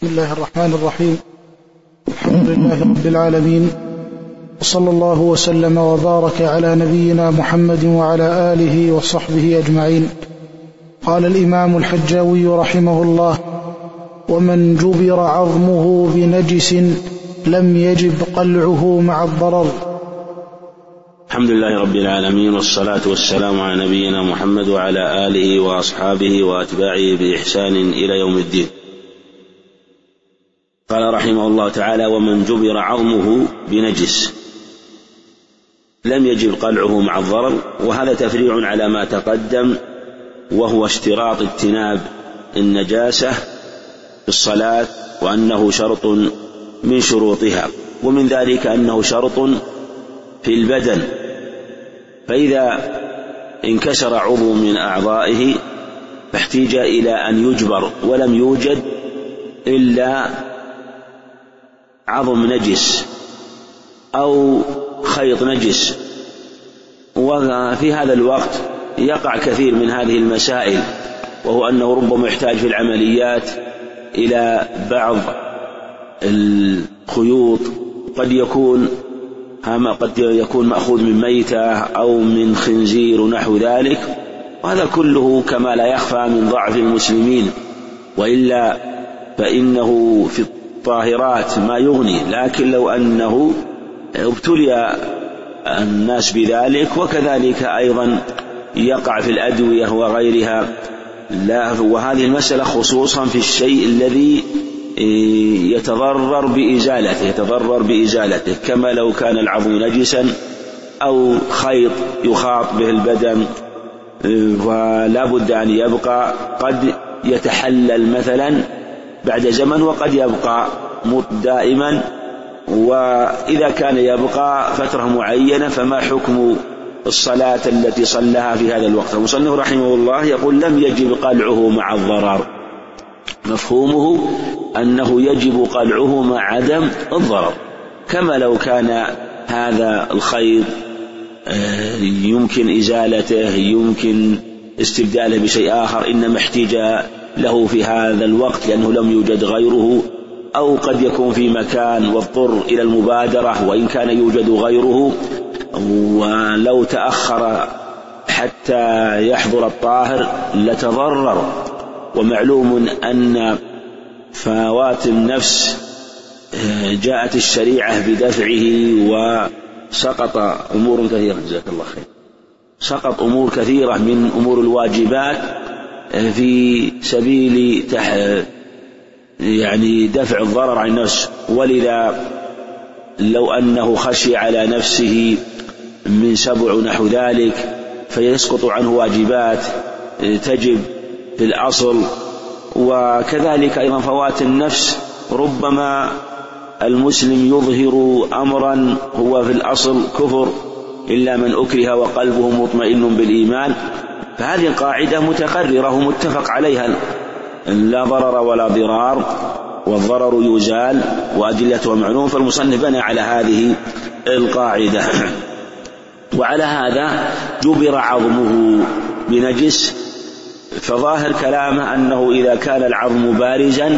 بسم الله الرحمن الرحيم. الحمد لله رب العالمين، وصلى الله وسلم وبارك على نبينا محمد وعلى آله وصحبه أجمعين. قال الإمام الحجاوي رحمه الله: ومن جبر عظمه بنجس لم يجب قلعه مع الضرر. الحمد لله رب العالمين، والصلاة والسلام على نبينا محمد وعلى آله وأصحابه وأتباعه بإحسان إلى يوم الدين. قال رحمه الله تعالى: ومن جبر عظمه بنجس لم يجب قلعه مع الضرر. وهذا تفريع على ما تقدم، وهو اشتراط اجتناب النجاسة في الصلاة، وأنه شرط من شروطها، ومن ذلك أنه شرط في البدن. فإذا انكسر عضو من أعضائه فاحتاج إلى أن يجبر، ولم يوجد إلا عظم نجس أو خيط نجس، وفي هذا الوقت يقع كثير من هذه المسائل، وهو أنه ربما يحتاج في العمليات إلى بعض الخيوط، قد يكون مأخوذ من ميتة أو من خنزير ونحو ذلك، وهذا كله كما لا يخفى من ضعف المسلمين، وإلا فإنه في الطاهرات ما يغني. لكن لو أنه ابتلي الناس بذلك، وكذلك أيضا يقع في الأدوية وغيرها، وهذه المسألة خصوصا في الشيء الذي يتضرر بإزالته، كما لو كان العظم نجسا أو خيط يخاط به البدن ولا بد أن يبقى، قد يتحلل مثلا بعد زمن وقد يبقى دائما. وإذا كان يبقى فترة معينة فما حكم الصلاة التي صلىها في هذا الوقت؟ المصنف رحمه الله يقول: لم يجب قلعه مع الضرر. مفهومه أنه يجب قلعه مع عدم الضرر، كما لو كان هذا الخيط يمكن إزالته، يمكن استبداله بشيء آخر، إنما احتاج له في هذا الوقت لأنه لم يوجد غيره، أو قد يكون في مكان واضطر إلى المبادرة وإن كان يوجد غيره، ولو تأخر حتى يحضر الطاهر لتضرر. ومعلوم أن فوات النفس جاءت الشريعة بدفعه، وسقط أمور كثيرة، جزاك الله خير، سقط أمور كثيرة من أمور الواجبات في سبيل دفع الضرر عن النفس. ولذا لو أنه خشي على نفسه من سبع نحو ذلك فيسقط عنه واجبات تجب في الأصل. وكذلك أيضا فوات النفس، ربما المسلم يظهر أمرا هو في الأصل كفر إلا من أكره وقلبه مطمئن بالإيمان، فهذه القاعدة متقررة ومتفق عليها: لا ضرر ولا ضرار، والضرر يزال وأدلته معلوم. فالمصنف بنى على هذه القاعدة. وعلى هذا جبر عظمه بنجس، فظاهر كلامه أنه إذا كان العظم بارزا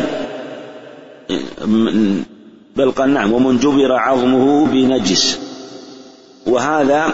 بل قال نعم: ومن جبر عظمه بنجس. وهذا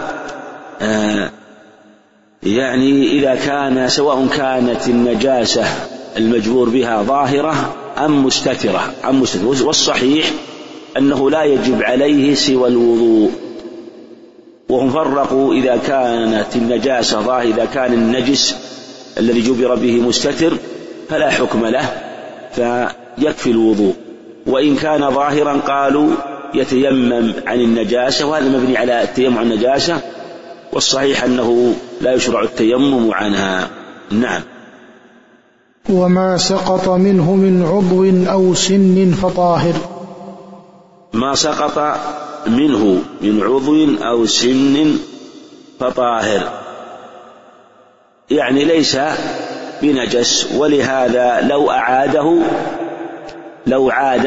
إذا كان سواء كانت النجاسة المجبور بها ظاهرة أم مستترة. والصحيح أنه لا يجب عليه سوى الوضوء. وهم فرقوا إذا كانت النجاسة ظاهرة، إذا كان النجس الذي جبر به مستتر فلا حكم له فيكفي الوضوء، وإن كان ظاهرا قالوا يتيمم عن النجاسة، وهذا مبني على التيمم عن النجاسة، والصحيح أنه لا يشرع التيمم عنها. نعم. وما سقط منه من عضو أو سن فطاهر. ما سقط منه من عضو أو سن فطاهر، ليس بنجس. ولهذا لو عاد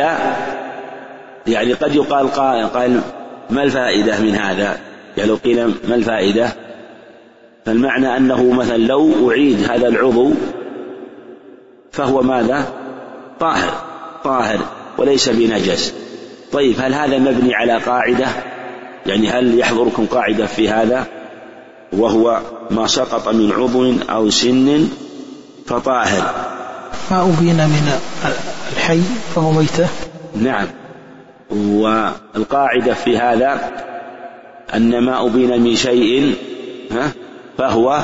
قد يقال قال ما الفائدة من هذا؟ لو قيل ما الفائدة، فالمعنى أنه مثلا لو أعيد هذا العضو فهو ماذا؟ طاهر، طاهر وليس بنجس. طيب هل هذا مبني على قاعدة؟ يعني هل يحضركم قاعدة في هذا، وهو ما سقط من عضو أو سن فطاهر؟ ما أبين من الحي فهو ميتة. نعم، والقاعدة في هذا أن ما أبين من شيء فهو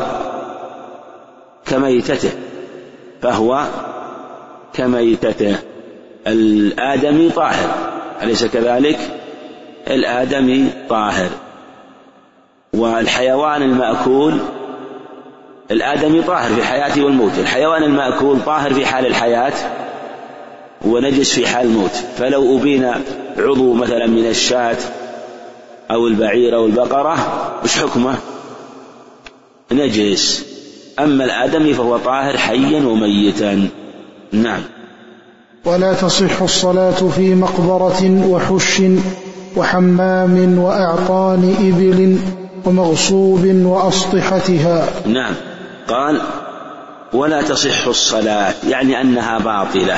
كميتته. الآدمي طاهر، أليس كذلك؟ الآدمي طاهر. والحيوان المأكول، الآدمي طاهر في حياته والموت، الحيوان المأكول طاهر في حال الحياة ونجس في حال الموت. فلو أبين عضو مثلا من الشاة أو البعير أو البقرة وش حكمه؟ نجس. أما الآدمي فهو طاهر حيا وميتا. نعم. ولا تصح الصلاة في مقبرة وحش وحمام وأعطان إبل ومغصوب وأسطحتها. نعم، قال ولا تصح الصلاة، يعني أنها باطلة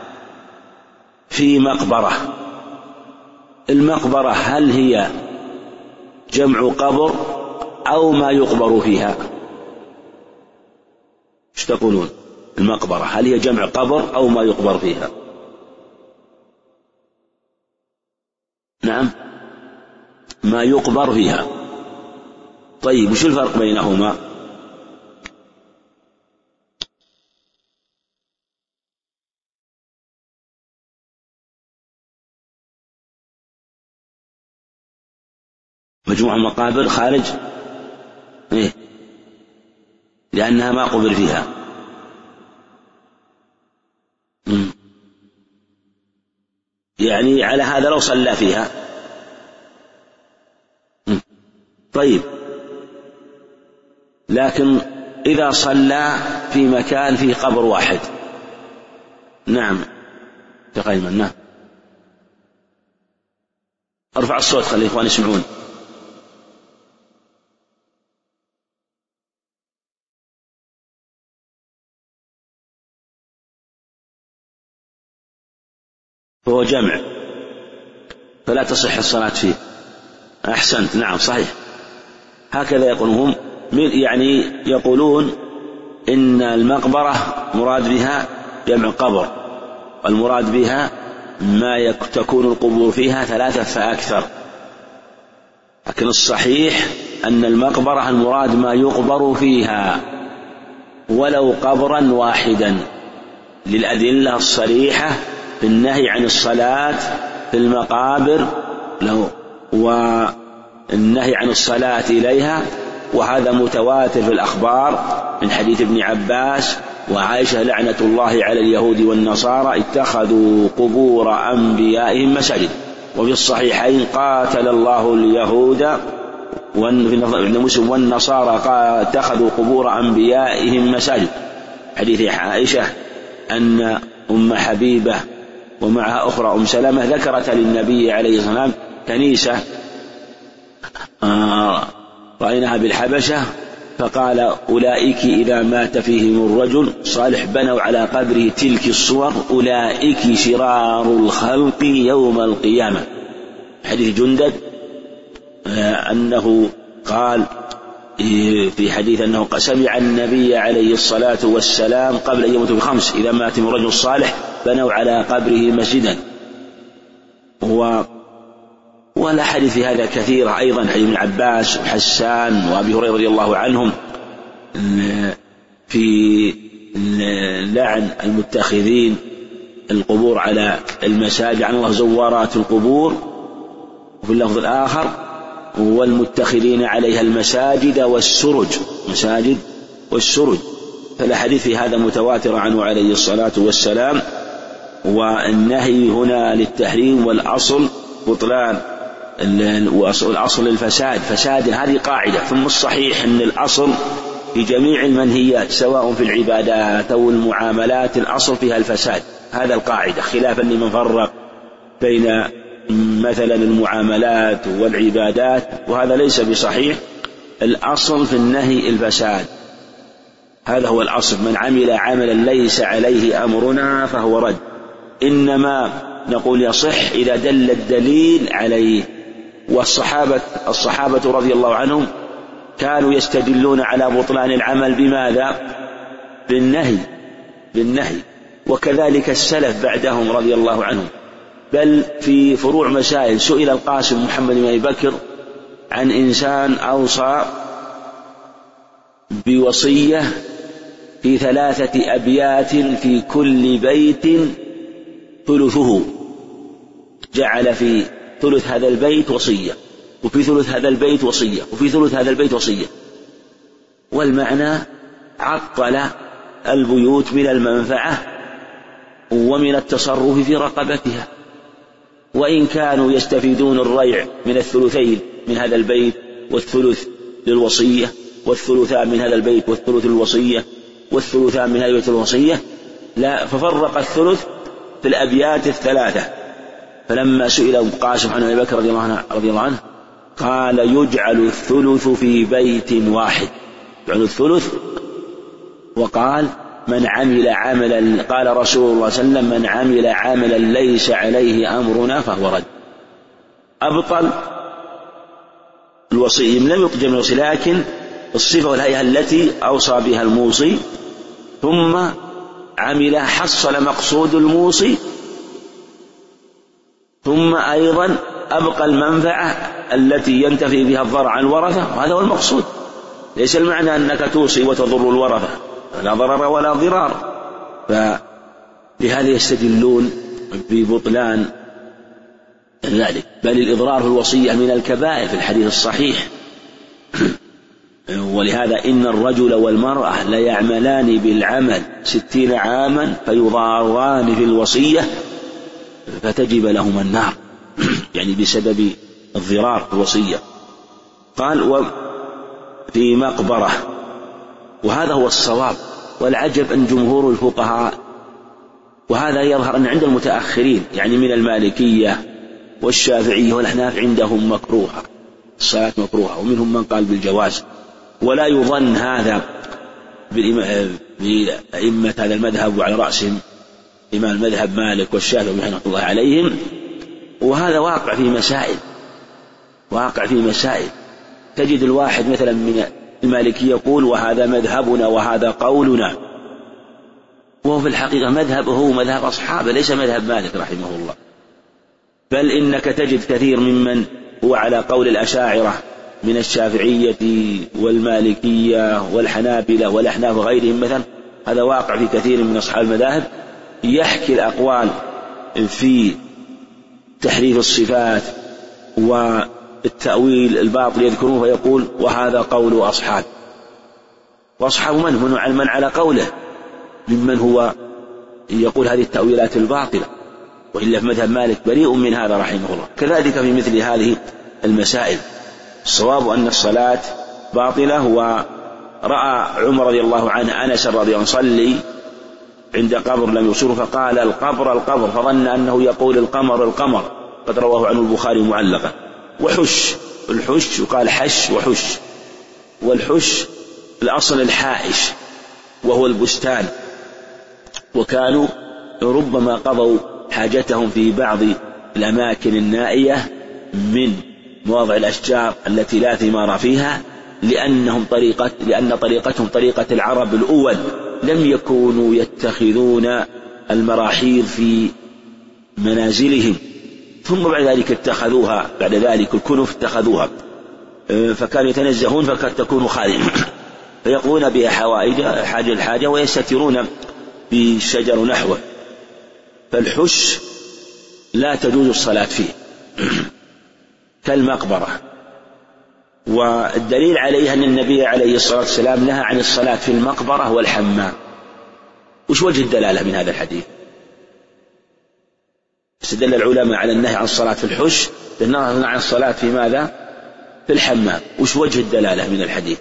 في مقبرة. المقبرة هل هي جمع قبر أو ما يقبر فيها؟ ايش تقولون؟ المقبرة هل هي جمع قبر أو ما يقبر فيها؟ نعم، ما يقبر فيها. طيب وش الفرق بينهما؟ مجموع المقابر خارج لأنها ما قبر فيها. يعني على هذا لو صلى فيها. طيب لكن إذا صلى في مكان فيه قبر واحد. نعم تقيما. نعم، ارفع الصوت خلي الإخوان يسمعون. فهو جمع فلا تصح الصلاة فيه. أحسنت، نعم صحيح، هكذا يقولون هم. يعني يقولون إن المقبرة مراد بها جمع قبر، والمراد بها ما تكون القبور فيها 3 فأكثر. لكن الصحيح أن المقبرة المراد ما يقبر فيها ولو قبرا واحدا، للأدلة الصريحة في النهي عن الصلاة في المقابر والنهي عن الصلاة إليها. وهذا متواتر في الأخبار من حديث ابن عباس وعائشة لعنة الله على اليهود والنصارى اتخذوا قبور أنبيائهم مساجد. وفي الصحيحين قاتل الله اليهود والنصارى اتخذوا قبور أنبيائهم مساجد. حديث عائشة أن أم حبيبة ومعها أخرى أم سلمة ذكرت للنبي عليه الصلاة والسلام كنيسة رأيناها بالحبشة، فقال أولئك إذا مات فيهم الرجل صالح بنوا على قبره تلك الصور أولئك شرار الخلق يوم القيامة. حديث جندب أنه قال في حديث أنه سمع النبي عليه الصلاة والسلام قبل أن يموت ب5 إذا مات من رجل صالح بنوا على قبره مسجدا. ولا حديث في هذا كثير أيضا، حديث ابن عباس وحسان وأبي هريرة رضي الله عنهم في لعن المتخذين القبور على المساجد، عن الله زوارات القبور. وفي اللفظ الآخر والمتخذين عليها المساجد والسرج، مساجد والسرج. فالحديث في هذا متواتر عنه عليه الصلاة والسلام. والنهي هنا للتحريم والأصل بطلان، والأصل للفساد، فساد هذه قاعدة. ثم الصحيح أن الأصل في جميع المنهيات سواء في العبادات أو المعاملات الأصل فيها الفساد، هذا القاعدة، خلافا لمن فرق بين مثلا المعاملات والعبادات، وهذا ليس بصحيح. الأصل في النهي الفساد، هذا هو الأصل. من عمل عملا ليس عليه أمرنا فهو رد. إنما نقول يصح إذا دل الدليل عليه. والصحابة رضي الله عنهم كانوا يستدلون على بطلان العمل بماذا؟ بالنهي. وكذلك السلف بعدهم رضي الله عنهم. بل في فروع مسائل سئل القاسم محمد بن أبي بكر عن إنسان أوصى بوصية في 3 أبيات في كل بيت ثلثه، جعل في ثلث هذا البيت وصية، وفي ثلث هذا البيت وصية، وفي ثلث هذا البيت وصية. والمعنى عطل البيوت من المنفعة ومن التصرف في رقبتها، وإن كانوا يستفيدون الريع من الثلثين من هذا البيت والثلث للوصية، والثلثان من هذا البيت والثلث للوصية، والثلثان من هذا البيت للوصية، لا، ففرق الثلث في الأبيات 3. فلما سئل القاسم عن أبي بكر رضي الله عنه قال يجعل الثلث في بيت واحد، يجعل الثلث. وقال من عمل عملا، قال رسول الله صلى الله عليه وسلم من عمل عملا ليس عليه أمرنا فهو رد. أبطل الوصي، لم يقجم الوصي، لكن الصفة والهيئة التي أوصى بها الموصي، ثم عمل حصل مقصود الموصي، ثم أيضا أبقى المنفعة التي ينتفي بها الضرر عن الورثة، وهذا هو المقصود. ليس المعنى أنك توصي وتضر الورثة، لا ضرر ولا ضرار. فلهذا يستدلون ببطلان ذلك. بل الإضرار في الوصية من الكبائر في الحديث الصحيح. ولهذا إن الرجل والمرأة ليعملان بالعمل 60 عاما فيضاران في الوصية فتجب لهما النار، يعني بسبب الضرار في الوصية. قال وفي مقبرة، وهذا هو الصواب. والعجب أن جمهور الفقهاء، وهذا يظهر أن عند المتأخرين يعني من المالكية والشافعية والأحناف عندهم مكروهة، الصلاة مكروهة، ومنهم من قال بالجواز. ولا يظن هذا بأئمة هذا المذهب، وعلى رأسهم إمام المذهب مالك والشافعي رحمه الله عليهم. وهذا واقع في مسائل تجد الواحد مثلا من المالكية يقول وهذا مذهبنا وهذا قولنا، وهو في الحقيقة مذهبه مذهب أصحابه ليس مذهب مالك رحمه الله. بل إنك تجد كثير ممن هو على قول الأشاعرة من الشافعية والمالكية والحنابلة والأحناف وغيرهم مثلا، هذا واقع في كثير من أصحاب المذاهب، يحكي الأقوال في تحريف الصفات والتأويل الباطل يذكرونه ويقول وهذا قول أصحاب. وأصحاب من على قوله ممن هو يقول هذه التأويلات الباطلة، وإلا في مذهب مالك بريء من هذا رحمه الله. كذلك في مثل هذه المسائل الصواب أن الصلاة باطلة. ورأى عمر رضي الله عنه أنس رضي الله عنه يصلي عند قبر لم يبصره فقال القبر، فظن أنه يقول القمر، قد رواه عنه البخاري معلقا. وحش، الحش يقال حش وحش، والحش الأصل الحائش وهو البستان. وكانوا ربما قضوا حاجتهم في بعض الأماكن النائية من مواضع الأشجار التي لا ثمار فيها، لأن طريقتهم طريقة العرب الأول، لم يكونوا يتخذون المراحيض في منازلهم، ثم بعد ذلك اتخذوها، بعد ذلك الكنف اتخذوها، فكانوا يتنزهون فقد تكون خادمة فيقضون بها حاجة الحاجة ويستترون بالشجر نحوه. فالحش لا تجوز الصلاة فيه كالمقبرة. والدليل عليه أن النبي عليه الصلاة والسلام نهى عن الصلاة في المقبرة والحمام. وش وجه الدلالة من هذا الحديث؟ استدل العلماء على النهي عن الصلاة في الحش للنهي عن الصلاة في ماذا؟ في الحمام. وش وجه الدلالة من الحديث؟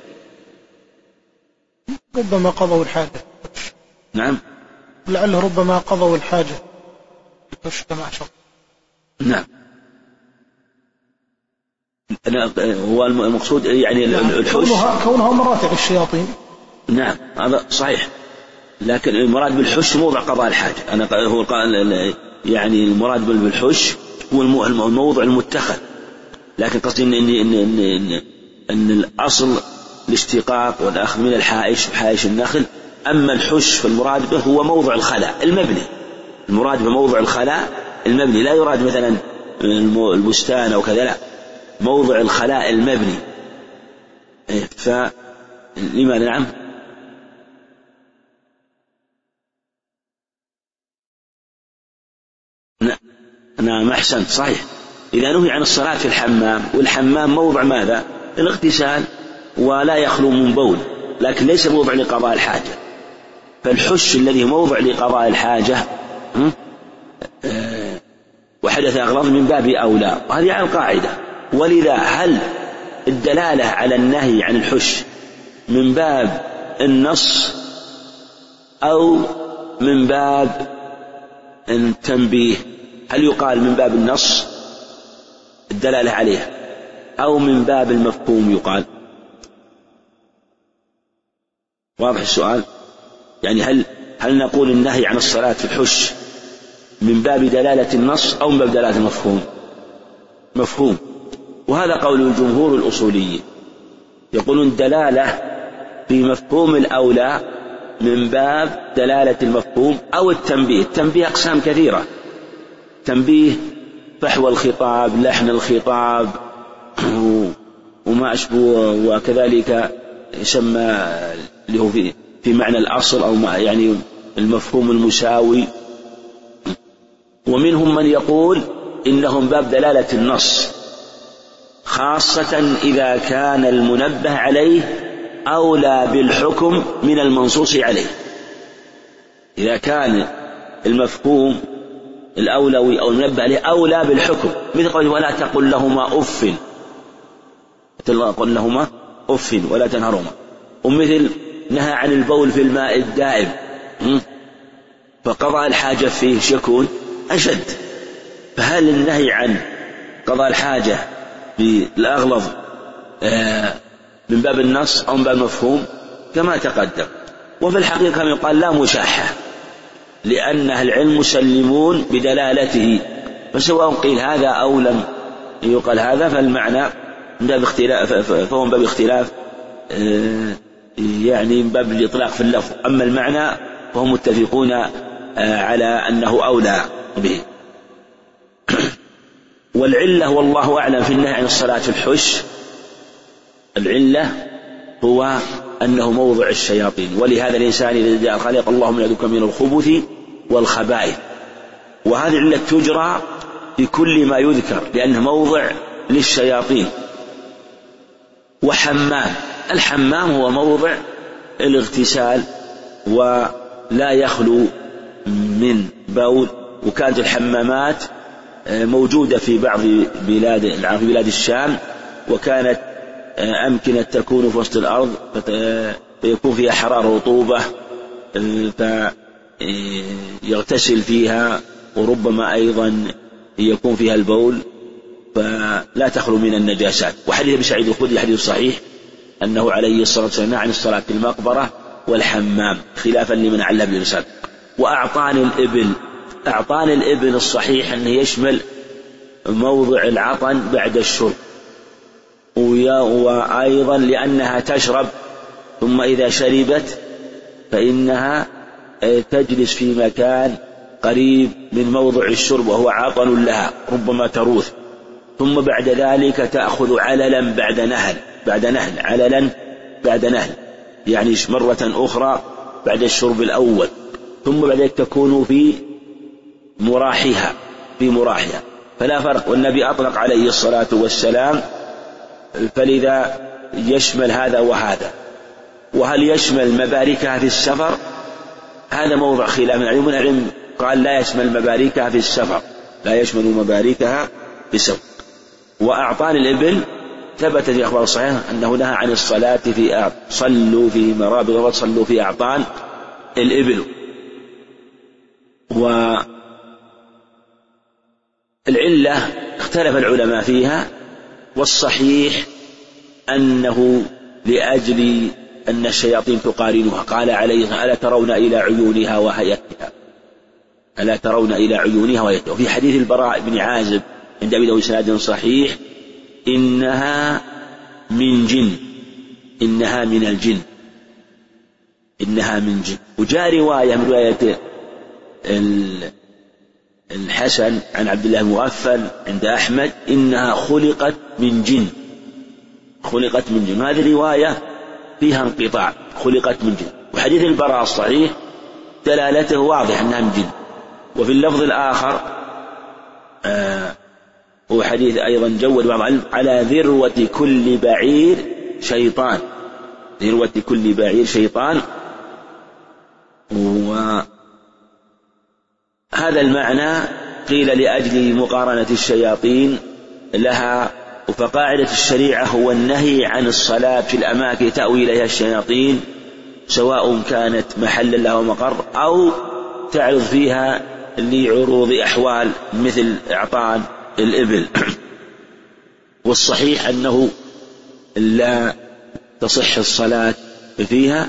ربما قضوا الحاجة. نعم، لعله ربما قضوا الحاجة كما أشرت. نعم، هو المقصود يعني الحش كونها مراتع الشياطين. نعم هذا صحيح، لكن المراد بالحش موضع قضاء الحاجة. هو قال يعني المراد بالحش هو الموضع المتخذ، لكن قصدي إن الأصل الاشتقاق والأخذ من الحائش بحائش النخل. أما الحش فالمراد به هو موضع الخلاء المبني، المراد بموضع الخلاء المبني، لا يراد مثلا البستان أو كذا، لا، موضع الخلاء المبني. فلماذا؟ نعم، نعم، أحسنت، صحيح. إذا نهي عن الصلاة في الحمام، والحمام موضع ماذا؟ الاغتسال، ولا يخلو من بول، لكن ليس موضع لقضاء الحاجة. فالحش الذي موضع لقضاء الحاجة وحدث أغراض من باب أولى، وهذه على القاعدة. ولذا هل الدلالة على النهي عن الحش من باب النص أو من باب التنبيه؟ هل يقال من باب النص الدلالة عليه أو من باب المفهوم يقال؟ واضح السؤال؟ يعني هل نقول النهي عن الصلاة في الحش من باب دلالة النص أو من باب دلالة المفهوم؟ مفهوم. وهذا قول الجمهور الأصوليين، يقولون دلالة في مفهوم الأولى من باب دلالة المفهوم أو التنبيه. التنبيه أقسام كثيرة، تنبيه فحوى الخطاب، لحن الخطاب، وما أشبه، وكذلك يسمى له في معنى الأصل أو يعني المفهوم المساوي. ومنهم من يقول إنهم باب دلالة النص، خاصة إذا كان المنبه عليه أولى بالحكم من المنصوص عليه. إذا كان المفهوم الأولوي أو المنبه عليه أولى بالحكم، مثل قوله ولا تقل لهما أف، تقل لهما أف ولا تنهرهما، ومثل نهى عن البول في الماء الدائم، فقضاء الحاجة فيه يكون أشد. فهل النهي عن قضاء الحاجة بالأغلظ من باب النص أو من باب المفهوم؟ كما تقدم. وفي الحقيقة يقال لا مشاحة، لأن أهل العلم مسلمون بدلالته، فسواء قيل هذا أو لم يقال هذا، فالمعنى من باب اختلاف، فهو من باب اختلاف يعني من باب الإطلاق في اللفظ. أما المعنى فهم متفقون على أنه أولى به. والعلة والله أعلم في النهي عن الصلاة في الحش، العلة هو أنه موضع الشياطين، ولهذا الإنسان إذا جاء خالق اللهم يعوذ بك من الخبث والخبائث، وهذه العلة تجرى في كل ما يذكر لأنه موضع للشياطين. وحمام، الحمام هو موضع الاغتسال ولا يخلو من بول، وكانت الحمامات موجودة في بعض بلاد الشام، وكانت أمكنة تكون في وسط الأرض فيكون فيها حرارة ورطوبة فيغتسل فيها، وربما أيضا يكون فيها البول، فلا تخلو من النجاسات. وحديث أبي سعيد الخدري حديث صحيح أنه عليه الصلاة والسلام عن الصلاة في المقبرة والحمام، خلافا لمن علّ بالرسالة. أعطان الإبل الصحيح أنه يشمل موضع العطن بعد الشرب، وأيضا لأنها تشرب ثم إذا شربت فإنها تجلس في مكان قريب من موضع الشرب وهو عطن لها، ربما تروث، ثم بعد ذلك تأخذ عللا بعد نهل، يعني مرة أخرى بعد الشرب الأول، ثم بعد ذلك تكون في مراحها، فلا فرق. والنبي أطلق عليه الصلاة والسلام، فلذا يشمل هذا وهذا. وهل يشمل مباركها في السفر؟ هذا موضع خلاف من العلم، قال لا يشمل مباركها في السفر، وأعطان الإبل ثبت في أخبار صحيحة أنه نهى عن الصلاة في صلوا في مرابض وصلوا في أعطان الإبل. والعلة اختلف العلماء فيها، والصحيح أنه لأجل أن الشياطين تقارنها، قال عليه ألا ترون إلى عيونها وهيئتها، ألا ترون إلى عيونها وفي حديث البراء بن عازب عند أبي داود بسند صحيح إنها من جن، إنها من الجن، إنها من جن. وجاء رواية من رواية الحسن عن عبد الله المغفل عند أحمد إنها خلقت من جن، خلقت من جن. هذه رواية فيها انقطاع، خلقت من جن. وحديث البراء الصحيح دلالته واضح أنها من جن. وفي اللفظ الآخر هو حديث أيضا جود بعض العلم على ذروة كل بعير شيطان، ذروة كل بعير شيطان. وهذا المعنى قيل لأجل مقارنة الشياطين لها. فقاعدة الشريعة هو النهي عن الصلاة في الأماكن تأوي إليها الشياطين، سواء كانت محلا لها ومقر أو تعرض فيها لعروض أحوال مثل إعطان الإبل. والصحيح أنه لا تصح الصلاة فيها.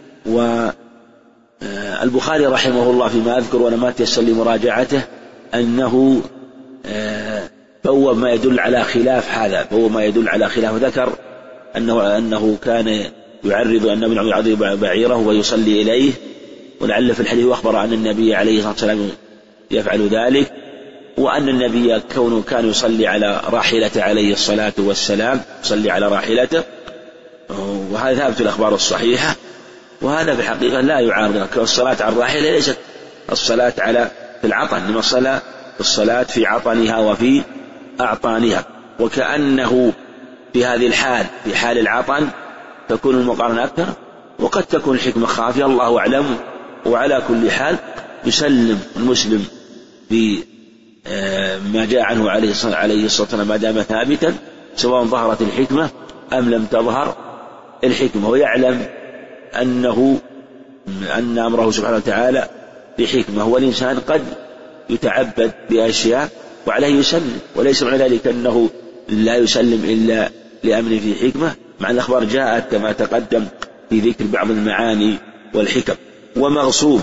والبخاري رحمه الله فيما أذكر وأنا ما تيسر لمراجعته أنه بوب ما يدل على خلاف هذا، بوب ما يدل على خلاف. ذكر أنه كان يعرض أن ابن عمر عضي بعيره ويصلي إليه، ولعل في الحديث أخبر أن النبي عليه الصلاة والسلام يفعل ذلك، وأن النبي كونه كان يصلي على راحلته عليه الصلاة والسلام، يصلي على راحلته. وهذا ثابت الأخبار الصحيحة. وهذا في الحقيقة لا يعارض الصلاة على الراحلة، ليست الصلاة على في العطن، إنما الصلاة في عطنها وفي أعطانها. وكأنه في هذه الحال، في حال العطن، تكون المقارنة أكثر، وقد تكون الحكمة خافية، الله أعلم. وعلى كل حال يسلم المسلم في ما جاء عنه عليه الصلاة والسلام ما دام ثابتا، سواء ظهرت الحكمة أم لم تظهر الحكمة، ويعلم أن أمره سبحانه وتعالى بحكمة. والإنسان قد يتعبد بأشياء وعليه يسلم، وليس معنى ذلك أنه لا يسلم إلا لأمر في حكمة، مع الأخبار جاءت كما تقدم في ذكر بعض المعاني والحكم. ومغصوب،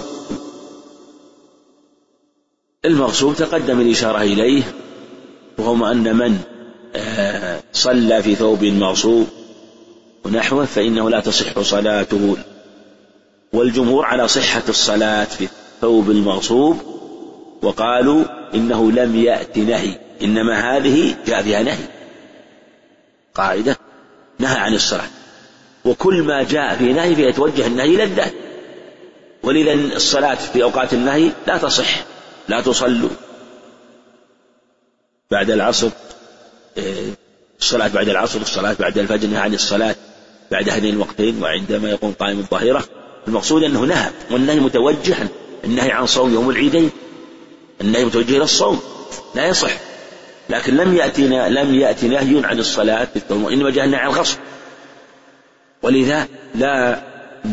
المغصوب تقدم الإشارة إليه، وهم أن من صلى في ثوب مغصوب ونحوه فإنه لا تصح صلاته. والجمهور على صحة الصلاة في الثوب المغصوب، وقالوا إنه لم يأت نهي، إنما هذه جاء فيها نهي، قاعدة نهى عن الصلاة، وكل ما جاء في نهي فيتوجه النهي إلى الذات. ولذا الصلاة في أوقات النهي لا تصح، لا تصلوا بعد العصر، الصلاة بعد العصر، الصلاة بعد الفجر، نهى عن الصلاة بعد هذين الوقتين وعندما يقوم قائم الظهيرة. المقصود أنه نهى، والنهي متوجه، النهي عن صوم يوم العيدين، النهي متوجه إلى الصوم لا يصح. لكن لم يأتي نهي عن الصلاة في الثوب، إنما جاء النهي عن الغصب. ولذا لا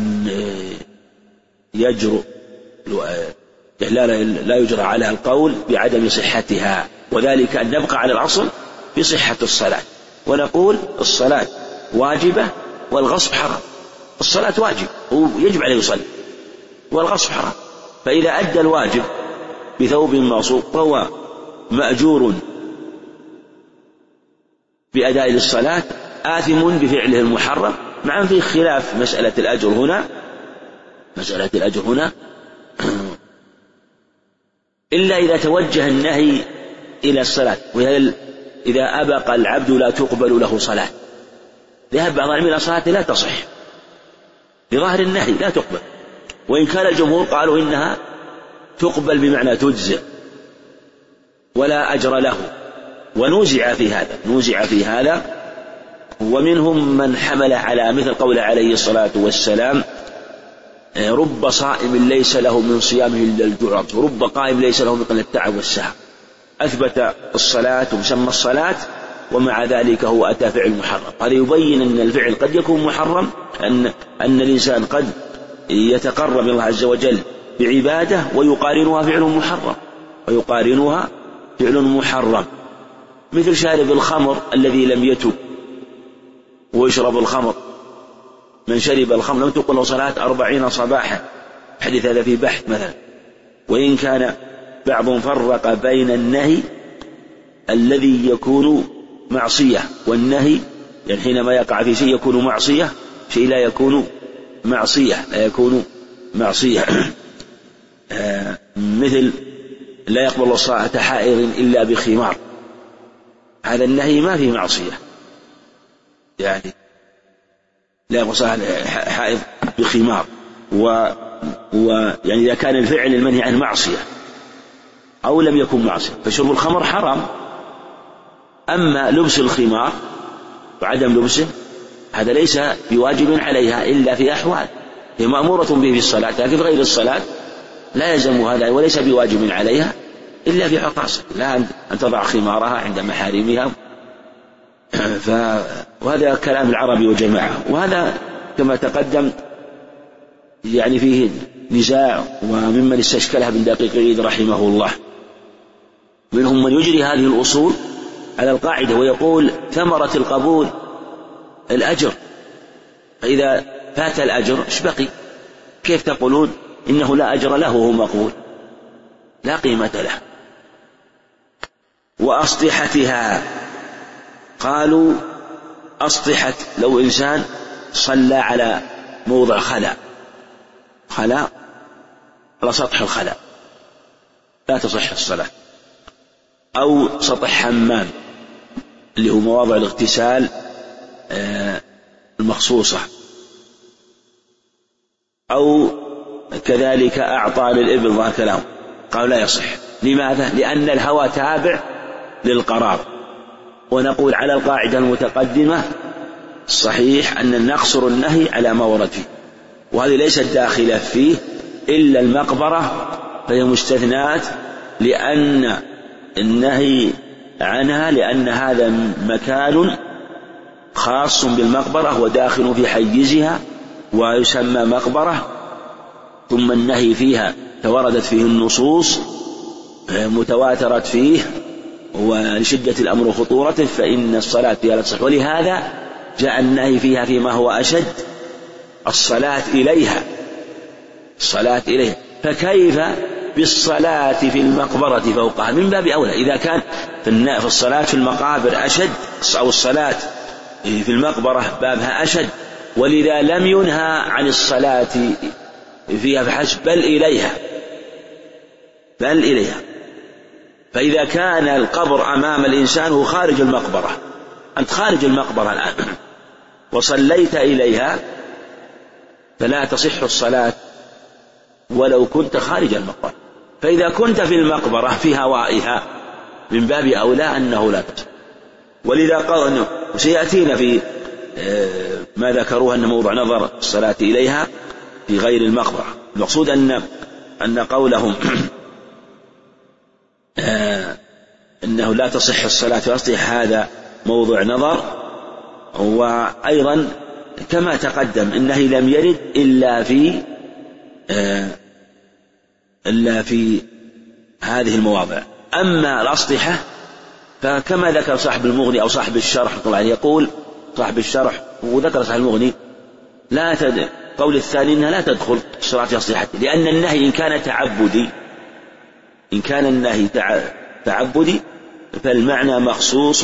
يجرى على القول بعدم صحتها، وذلك أن نبقى على الأصل في صحة الصلاة، ونقول الصلاة واجبة والغصب حرام. الصلاة واجب ويجب عليه يصلي، والغصب حرام. فإذا أدى الواجب بثوب مغصوب فهو مأجور بأداء الصلاة، آثم بفعله المحرم. مع في خلاف مسألة الأجر هنا إلا إذا توجه النهي إلى الصلاة، إذا أبق العبد لا تقبل له صلاة. ذهب بعض العلماء إلى صلاة لا تصح لظاهر النهي، لا تقبل، وإن كان الجمهور قالوا إنها تقبل بمعنى تجزئ ولا أجر له. ونوزع في هذا، ومنهم من حمل على مثل قول عليه الصلاة والسلام رب صائم ليس له من صيامه إلا الجرة، رب قائم ليس له من التعب والسهر. أثبت الصلاة وسمى الصلاة، ومع ذلك هو أتى فعل محرم. هذا يبين أن الفعل قد يكون محرم، أن الإنسان قد يتقرب إلى الله عز وجل بعبادة ويقارنها فعل محرم، مثل شارب الخمر الذي لم يتب ويشرب الخمر. من شرب الخمر لم تقل له صلاة 40 صباحا، حديث هذا في بحث مثلا، وإن كان بعضهم فرق بين النهي الذي يكون معصية والنهي، يعني حينما يقع في شيء يكون معصية، شيء لا يكون معصية مثل لا يقبل صلاة حائض إلا بخمار، هذا النهي ما فيه معصية، يعني لا يقبل صلاة حائض بخمار، يعني إذا كان الفعل المنهي عن معصية أو لم يكن معصية فشرب الخمر حرام. أما لبس الخمار وعدم لبسه هذا ليس بواجب عليها إلا في أحوال هي مأمورة به في الصلاة، لكن في غير الصلاة لا يلزم هذا وليس بواجب عليها إلا في حقاص، لا أن تضع خمارها عند محارمها. وهذا كلام العرب وجماعة، وهذا كما تقدم يعني فيه نزاع، وممن استشكلها ابن دقيق العيد رحمه الله منهم من يجري هذه الأصول على القاعدة ويقول ثمرة القبول الأجر، فإذا فات الأجر ايش بقي؟ كيف تقولون إنه لا أجر له وهو مقبول؟ لا قيمة له. وأسطحتها، قالوا أسطحت لو إنسان صلى على موضع خلاء على سطح الخلاء لا تصح الصلاة، أو سطح حمام اللي هو مواضع الاغتسال المخصوصة، أو كذلك أعطى للإبل ظهر كلام، قالوا لا يصح. لماذا؟ لأن الهوى تابع للقرار، ونقول على القاعدة المتقدمة صحيح أن نقصر النهي على ما ورد فيه، وهذه ليست داخلة فيه إلا المقبرة فهي مستثنات لأن النهي عنها، لأن هذا مكان خاص بالمقبرة وداخل في حيزها ويسمى مقبرة، ثم النهي فيها توردت فيه النصوص متواترت فيه ولشدة الأمر وخطورته، فإن الصلاة فيها لا تصح، ولهذا جاء النهي فيها فيما هو أشد، الصلاة إليها. فكيف بالصلاة في المقبرة فوقها؟ من باب أولى إذا كان في الصلاة في المقابر أشد، أو الصلاة في المقبرة بابها أشد، ولذا لم ينهى عن الصلاة فيها فحسب بل إليها. فإذا كان القبر أمام الإنسان هو خارج المقبرة، أنت خارج المقبرة الآن وصليت إليها فلا تصح الصلاة ولو كنت خارج المقبرة. فإذا كنت في المقبرة في هوائها من باب أولى أنه لا تصح. ولذا قال وسيأتينا في ما ذكروه أن موضع نظر الصلاة إليها في غير المقبرة. المقصود أن قولهم أنه لا تصح الصلاة في أصلها هذا موضع نظر. وأيضا كما تقدم النهي لم يرد إلا في هذه المواضع. أما الأسطحة فكما ذكر صاحب المغني أو صاحب الشرح طبعا يقول صاحب الشرح وذكر صاحب المغني قول الثاني إنها لا تدخل الصلاة في أسطحته، لأن النهي إن كان النهي تعبدي فالمعنى مخصوص،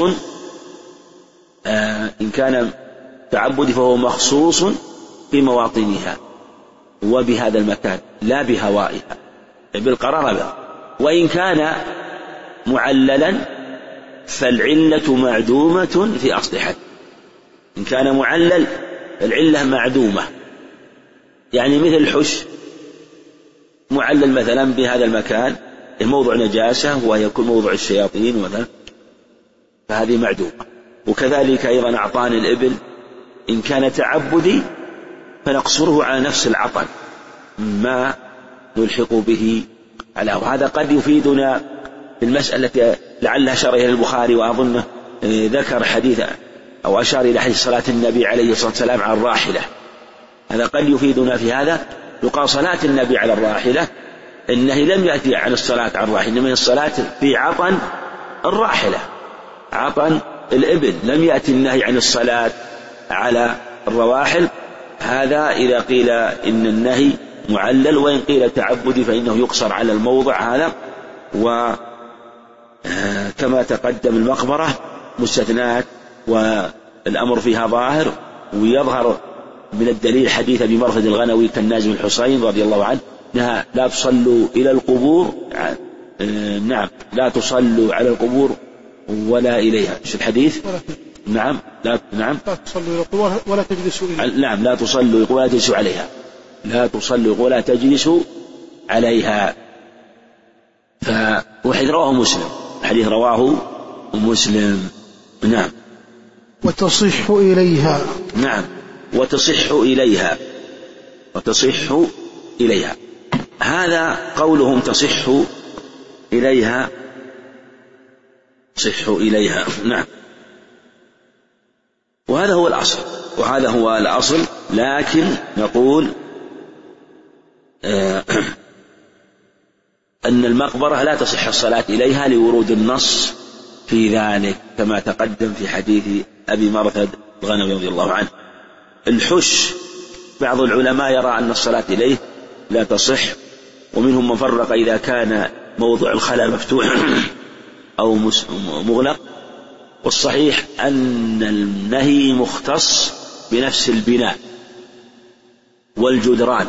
إن كان تعبدي فهو مخصوص في مواطنها وبهذا المكان لا بهوائها بالقرار. وإن كان معللا فالعلة معدومة في أسطحته. إن كان معلل العلة معدومة، يعني مثل الحش معلل مثلا بهذا المكان موضع نجاسة ويكون موضع الشياطين مثلا، فهذه معدومة. وكذلك أيضا أعطان الإبل إن كان تعبدي فنقصره على نفس العطن ما نلحق به على. وهذا قد يفيدنا في المسألة التي لعلها شرحها البخاري، وأظنه ذكر حديثا أو أشار إلى حديث صلاة النبي عليه الصلاة والسلام على الراحلة. هذا قد يفيدنا في هذا. يقال صلاة النبي على الراحلة النهي لم يأتي عن الصلاة على الراحلة، إنما الصلاة في عطن الراحلة عطن الإبل، لم يأتي النهي عن الصلاة على الرواحل. هذا إذا قيل إن النهي معلل، وإن قيل تعبدي فإنه يقصر على الموضع هذا وكما تقدم المقبرة مستثنات والأمر فيها ظاهر، ويظهر من الدليل حديث أبي مرثد الغنوي كالناز بن الحصين رضي الله عنه نهى لا تصلوا إلى القبور، نعم لا تصلوا على القبور ولا إليها. شو الحديث؟ نعم لا تصلوا إلى القبور ولا تجلسوا إليها. نعم لا تصلوا ولا تجلسوا عليها، لا تصلوا ولا تجلسوا عليها. وحديث رواه مسلم، حديث رواه مسلم. نعم. وتصح إليها. نعم وتصح إليها، وتصح إليها. هذا قولهم تصح إليها، صح إليها. نعم. وهذا هو الأصل، وهذا هو الأصل. لكن نقول أن المقبرة لا تصح الصلاة إليها لورود النص في ذلك كما تقدم في حديث أبي مرثد الغنوي رضي الله عنه. الحش بعض العلماء يرى أن الصلاة إليه لا تصح، ومنهم من فرق إذا كان موضع الخلاء مفتوح أو مغلق، والصحيح أن النهي مختص بنفس البناء والجدران،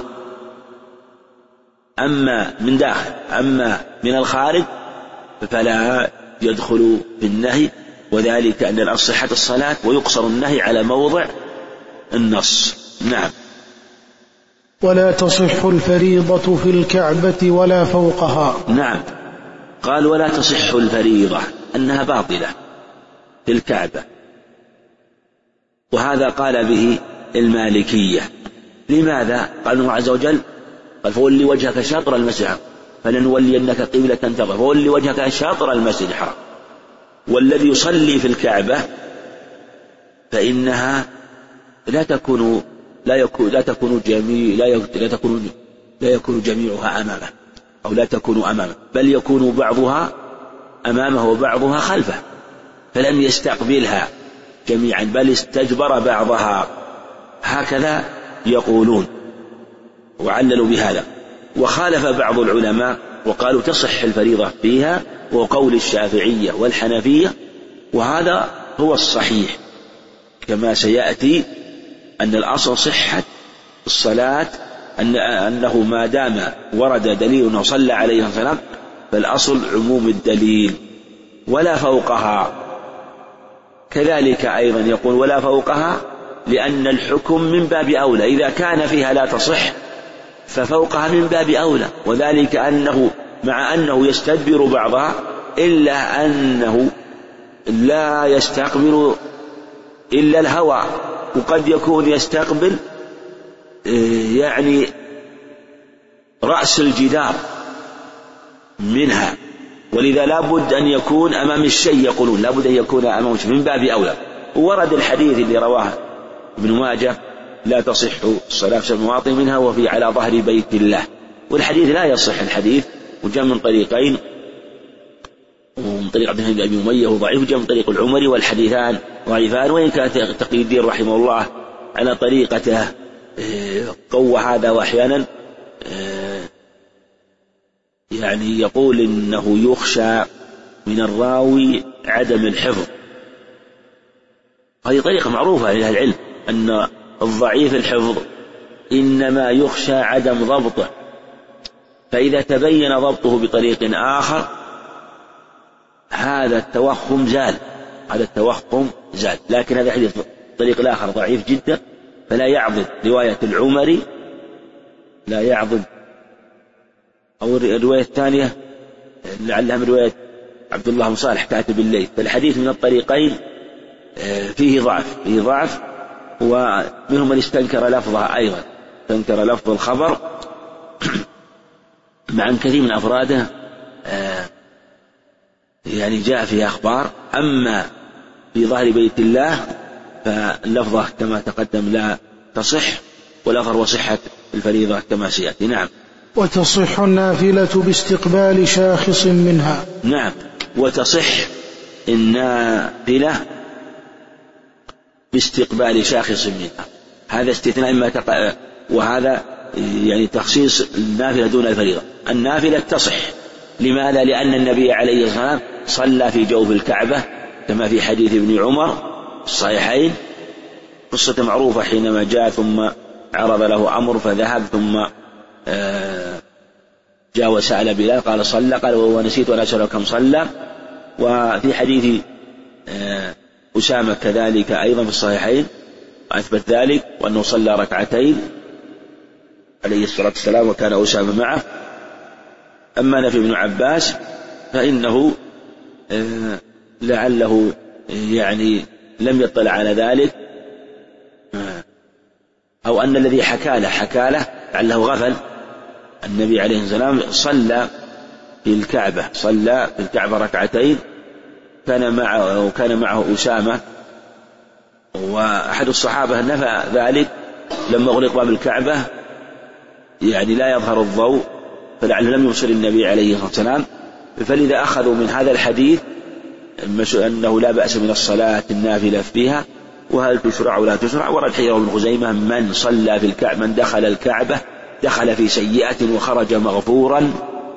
أما من داخل، أما من الخارج فلا يدخل في النهي، وذلك أن الأصل صحة الصلاة ويقصر النهي على موضع النص. نعم. ولا تصح الفريضة في الكعبة ولا فوقها. نعم قال ولا تصح الفريضة أنها باطلة في الكعبة، وهذا قال به المالكية. لماذا؟ قال الله عز وجل قال فولي وجهك شطر المسجد الحرام فلنولينك قبلة ترضاها، فولي وجهك شطر المسجد الحرام. والذي يصلي في الكعبة فإنها لا يكون جميعها أمامه، أو لا تكون أمامه، بل يكون بعضها أمامه وبعضها خلفه، فلم يستقبلها جميعا بل استجبر بعضها، هكذا يقولون وعللوا بهذا. وخالف بعض العلماء وقالوا تصح الفريضة فيها، وقول الشافعية والحنفية، وهذا هو الصحيح كما سيأتي أن الأصل صحة الصلاة، أنه ما دام ورد دليل وصلى عليه السلام فالأصل عموم الدليل. ولا فوقها كذلك أيضا يقول ولا فوقها، لأن الحكم من باب أولى، إذا كان فيها لا تصح ففوقها من باب أولى، وذلك أنه مع أنه يستدبر بعضها إلا أنه لا يستقبل إلا الهوى، وقد يكون يستقبل يعني رأس الجدار منها، ولذا لابد أن يكون أمام الشيء، يقولون لابد أن يكون أمام الشيء من باب أولى. وورد الحديث اللي رواه ابن ماجه لا تصح الصلاة في المواطن منها وفي على ظهر بيت الله، والحديث لا يصح الحديث، وجاء من طريقين، ومن طريق عبد الله بن أبي أمية وضعيف، وجاء من طريق العمري، والحديثان ضعيفان، وإن كان تقي الدين رحمه الله على طريقته قوة هذا، وأحيانا يعني يقول إنه يخشى من الراوي عدم الحفظ. هذه طريقة معروفة لأهل العلم أن الضعيف الحفظ إنما يخشى عدم ضبطه، فإذا تبين ضبطه بطريق آخر هذا التوهم زال، لكن هذا الحديث الطريق الآخر ضعيف جدا، فلا يعضد رواية العمري، لا يعضد، أو الرواية الثانية لعلها من رواية عبد الله بن صالح كاتب الليث، فالحديث من الطريقين فيه ضعف، ومنهم من استنكر لفظها أيضا، استنكر لفظ الخبر مع أن كثير من أفراده يعني جاء فيه أخبار. أما في ظهر بيت الله فاللفظة كما تقدم لا تصح، والأظهر وصحة الفريضة كما سيأتي. نعم. وتصح النافلة باستقبال شاخص منها. نعم وتصح النافلة باستقبال شاخص منها، هذا استثناء وهذا يعني تخصيص النافلة دون الفريضة. النافلة تصح لماذا؟ لأن النبي عليه الصلاة والسلام صلى في جوف الكعبة كما في حديث ابن عمر الصحيحين، قصة معروفة حينما جاء ثم عرض له عمرو فذهب ثم جاء وسأل بلال قال صلى، قال وهو نسيت ولا أسأل كم صلى. وفي حديث أسامة كذلك أيضا في الصحيحين أثبت ذلك، وأنه صلى ركعتين عليه الصلاة والسلام وكان أسامة معه. أما نفي ابن عباس فإنه لعله يعني لم يطلع على ذلك، أو أن الذي حكى له لعله غفل. النبي عليه السلام صلى في الكعبة ركعتين، كان معه أسامة، وأحد الصحابة نفى ذلك لما أغلق باب الكعبة يعني لا يظهر الضوء، فلعله لم يبصر النبي عليه الصلاة والسلام، فلذا أخذوا من هذا الحديث أنه لا بأس من الصلاة النافلة فيها، وهل تشرع ولا تشرع. ورد حديث ابن خزيمة من صلى في الكعبة من دخل الكعبة دخل في سيئة وخرج مغفورا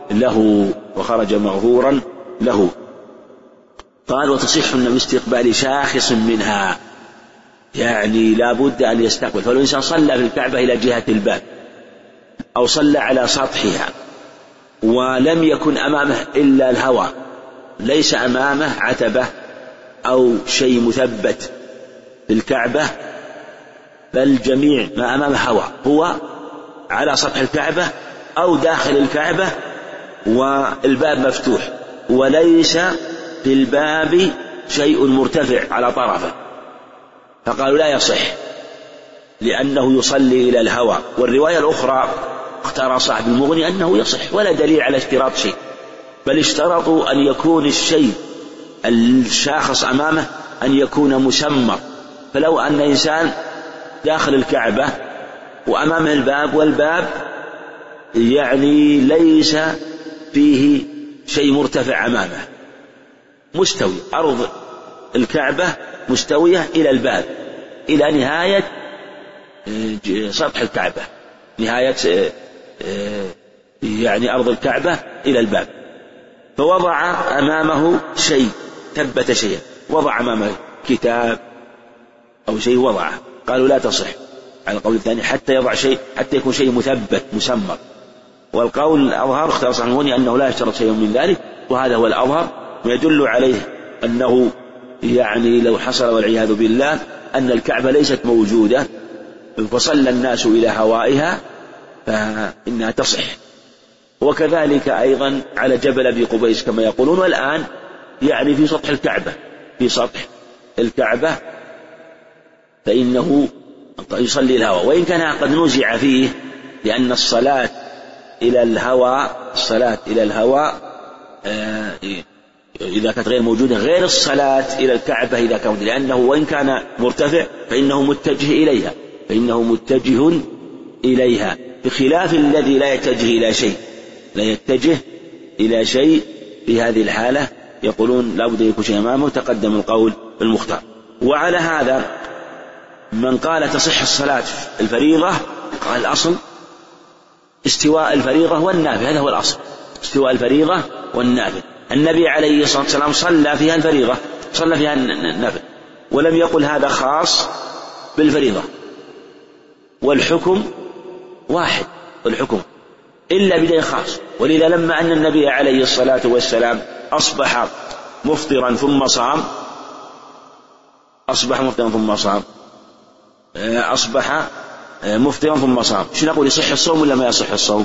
له. قال وتصح من استقبال شاخص منها، يعني لا بد أن يستقبل. فلو إنسان صلى في الكعبة إلى جهة الباب أو صلى على سطحها ولم يكن أمامه إلا الهواء، ليس أمامه عتبة أو شيء مثبت في الكعبة، بل جميع ما أمامه هواء، هو على سطح الكعبة أو داخل الكعبة والباب مفتوح وليس في الباب شيء مرتفع على طرفه، فقالوا لا يصح لأنه يصلي إلى الهواء. والرواية الأخرى اختار صاحب المغني أنه يصح، ولا دليل على اشتراط شيء، بل اشترطوا أن يكون الشيء الشاخص أمامه أن يكون مسمر. فلو أن إنسان داخل الكعبة وأمامه الباب والباب يعني ليس فيه شيء مرتفع أمامه، مستوي، أرض الكعبة مستوية إلى الباب إلى نهاية سطح الكعبة، نهاية يعني أرض الكعبة إلى الباب، فوضع أمامه شيء، ثبت شيئا، وضع أمامه كتاب أو شيء وضعه، قالوا لا تصح على القول الثاني حتى يضع شيء، حتى يكون شيء مثبت مسمر. والقول الأظهر اختار صاحب المغني أنه لا يشترط شيء من ذلك، وهذا هو الأظهر، ويدل عليه أنه يعني لو حصل والعياذ بالله أن الكعبة ليست موجودة فصلى الناس إلى هوائها فإنها تصح. وكذلك أيضا على جبل أبي قبيس كما يقولون، والآن يعني في سطح الكعبة فإنه يصلي الهواء، وإن كان قد نزع فيه، لأن الصلاة إلى الهواء إذا كانت غير موجودة غير الصلاة إلى الكعبة إذا كانت، لأنه وإن كان مرتفع فإنه متجه إليها، بخلاف الذي لا يتجه إلى شيء في هذه الحالة يقولون لا بد يكون شيء أمامه، تقدم القول بالمختار. وعلى هذا من قال تصح الصلاة الفريضة قال الأصل استواء الفريضة والنافل، هذا هو الأصل، استواء الفريضة والنافل. النبي عليه الصلاة والسلام صلى فيها الفريضة، صلى فيها النافل، ولم يقل هذا خاص بالفريضة، والحكم واحد، والحكم إلا بدليل خاص. ولذا لما أن النبي عليه الصلاة والسلام أصبح مفطرا ثم صام، أصبح مفطرا ثم صام، شو نقول؟ يصح الصوم ولا ما يصح الصوم؟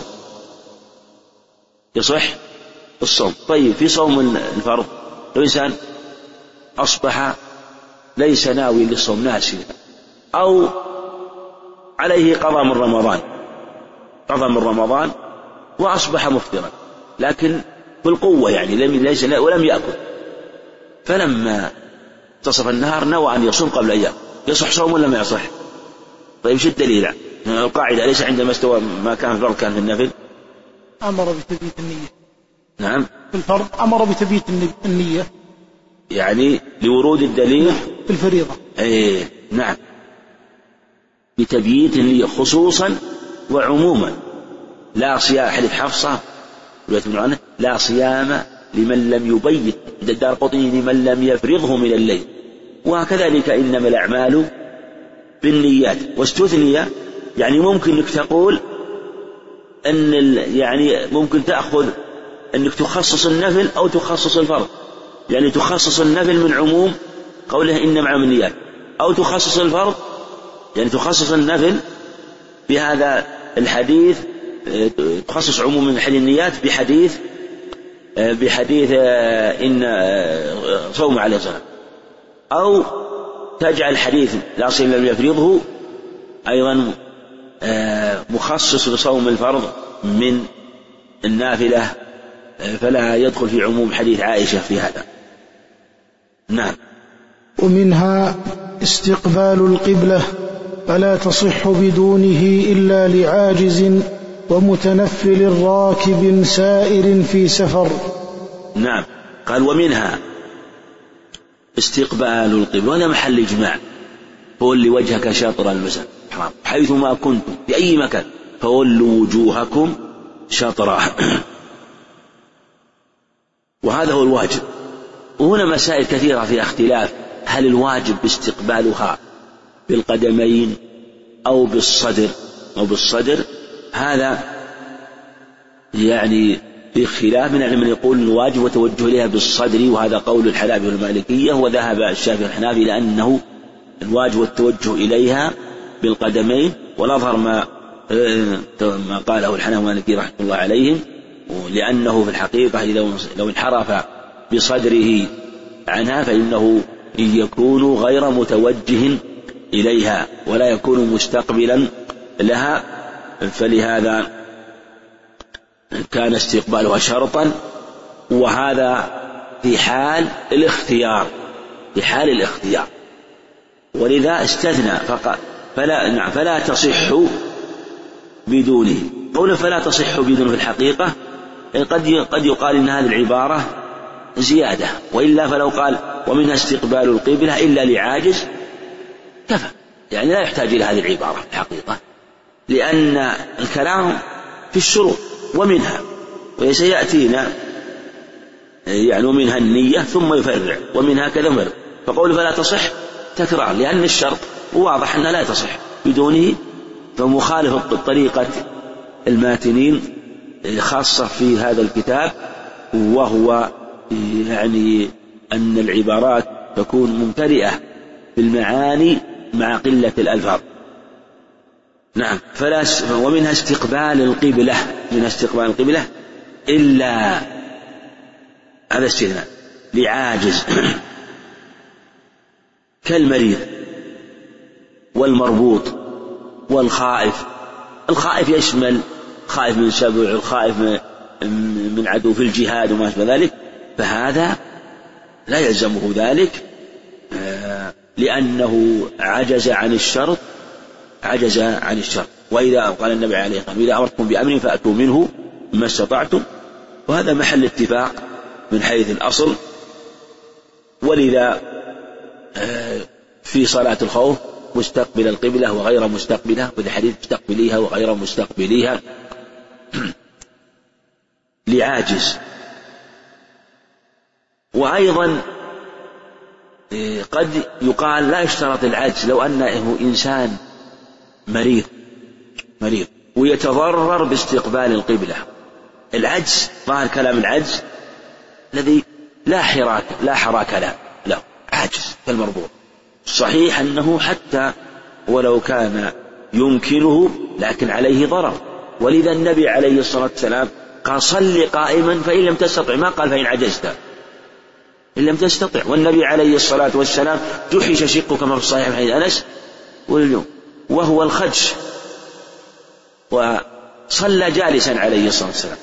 يصح الصوم. طيب في صوم الفرض لو إنسان أصبح ليس ناوي للصوم، ناسي، أو عليه قضاء من رمضان وأصبح مفطرا لكن بالقوة يعني ولم يأكل، فلما تصف النهار نوى أن يصوم قبل أيام، يصح صوم ولا ما يصح؟ طيب شو الدليل؟ القاعدة ليس عندما استوى ما كان في الفرض كان في النفل أمر بتبييت النية. نعم، في الفرض أمر بتبييت النية، يعني لورود الدليل في الفريضة. نعم، بتبييت النية خصوصا وعموما، لا صياح حديث حفصة رضي الله عنها لا صيام لمن لم يبيت، عند الدارقطني لمن لم يفرضه من الليل. وكذلك إنما الأعمال بالنيات. واستثني يعني ممكن أنك تقول أن يعني ممكن تأخذ أنك تخصص النفل أو تخصص الفرض، يعني تخصص النفل من عموم قوله إنما الأعمال بالنيات، أو تخصص الفرض يعني تخصص النفل بهذا الحديث، تخصص عموم من حديث النيات بحديث إن صوم عليه الصلاة، أو تجعل حديث لا صيام لم يفرضه أيضا مخصص لصوم الفرض من النافلة، فلا يدخل في عموم حديث عائشة في هذا. نعم. ومنها استقبال القبلة فلا تصح بدونه إلا لعاجز ومتنفل راكب سائر في سفر. نعم. قال ومنها استقبال القبلة، وهذا محل إجماع، فولوا وجهك شاطر المسجد الحرام حيثما كنتم في أي مكان فولوا وجوهكم شاطرا. وهذا هو الواجب. وهنا مسائل كثيرة في اختلاف، هل الواجب استقبالها بالقدمين أو بالصدر؟ هذا يعني في خلاف، من يقول الواجب وتوجه إليها بالصدر، وهذا قول الحنابلة والمالكية، وذهب الشافعي والحنابلة إلى أنه الواجب والتوجه إليها بالقدمين، والأظهر ما قاله الحنابلة والمالكية رحمة الله عليهم، لأنه في الحقيقة لو انحرف بصدره عنها فإنه يكون غير متوجه إليها ولا يكون مستقبلا لها، فلهذا كان استقبالها شرطا، وهذا في حال الاختيار، ولذا استثنى فقال فلا تصح بدونه. قوله فلا تصح بدونه في الحقيقة قد يقال إن هذه العبارة زيادة، وإلا فلو قال ومنها استقبال القبلة إلا لعاجز كفى، يعني لا يحتاج إلى هذه العبارة في الحقيقة، لأن الكلام في الشروط ومنها، وسيأتينا يعني ومنها النية ثم يفرع ومنها كذا مرة، فقول فلا تصح تكرار، لأن الشرط واضح أنها لا تصح بدونه، فمخالف طريقة الماتنين خاصة في هذا الكتاب، وهو يعني أن العبارات تكون ممتلئة بالمعاني مع قلة الألفاظ. نعم. ومنها استقبال القبلة إلا، هذا استثناء لعاجز كالمريض والمربوط والخائف. الخائف يشمل خائف من سبع، الخائف من عدو في الجهاد وما شابه ذلك، فهذا لا يلزمه ذلك لأنه عجز عن الشرط. وإذا قال النبي عليه الصلاة والسلام إذا أمرتكم بأمر فأتوا منه ما استطعتم، وهذا محل اتفاق من حيث الأصل. ولذا في صلاة الخوف مستقبل القبلة وغير مستقبلة، وفي الحديث مستقبليها وغير مستقبليها لعاجز. وأيضا قد يقال لا يشترط العجز، لو أنه إنسان مريض ويتضرر باستقبال القبلة، العجز ظاهر كلام العجز الذي لا حراك له عاجز كالمربوط. صحيح أنه حتى ولو كان يمكنه لكن عليه ضرر، ولذا النبي عليه الصلاة والسلام قال صل قائما فإن لم تستطع، ما قال فإن عجزت، إن لم تستطع. والنبي عليه الصلاة والسلام جحش شقه كما في الصحيح من حديث أنس واليوم وهو الخدش، وصلى جالسا عليه الصلاة والسلام.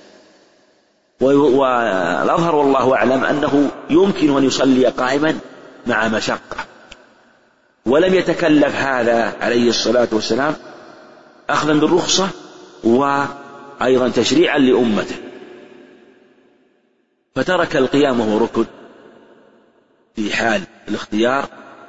والأظهر والله أعلم أنه يمكن أن يصلي قائما مع مشقة، ولم يتكلف هذا عليه الصلاة والسلام أخذا بالرخصة وأيضا تشريعا لأمته، فترك القيام وهو ركن في حال الاختيار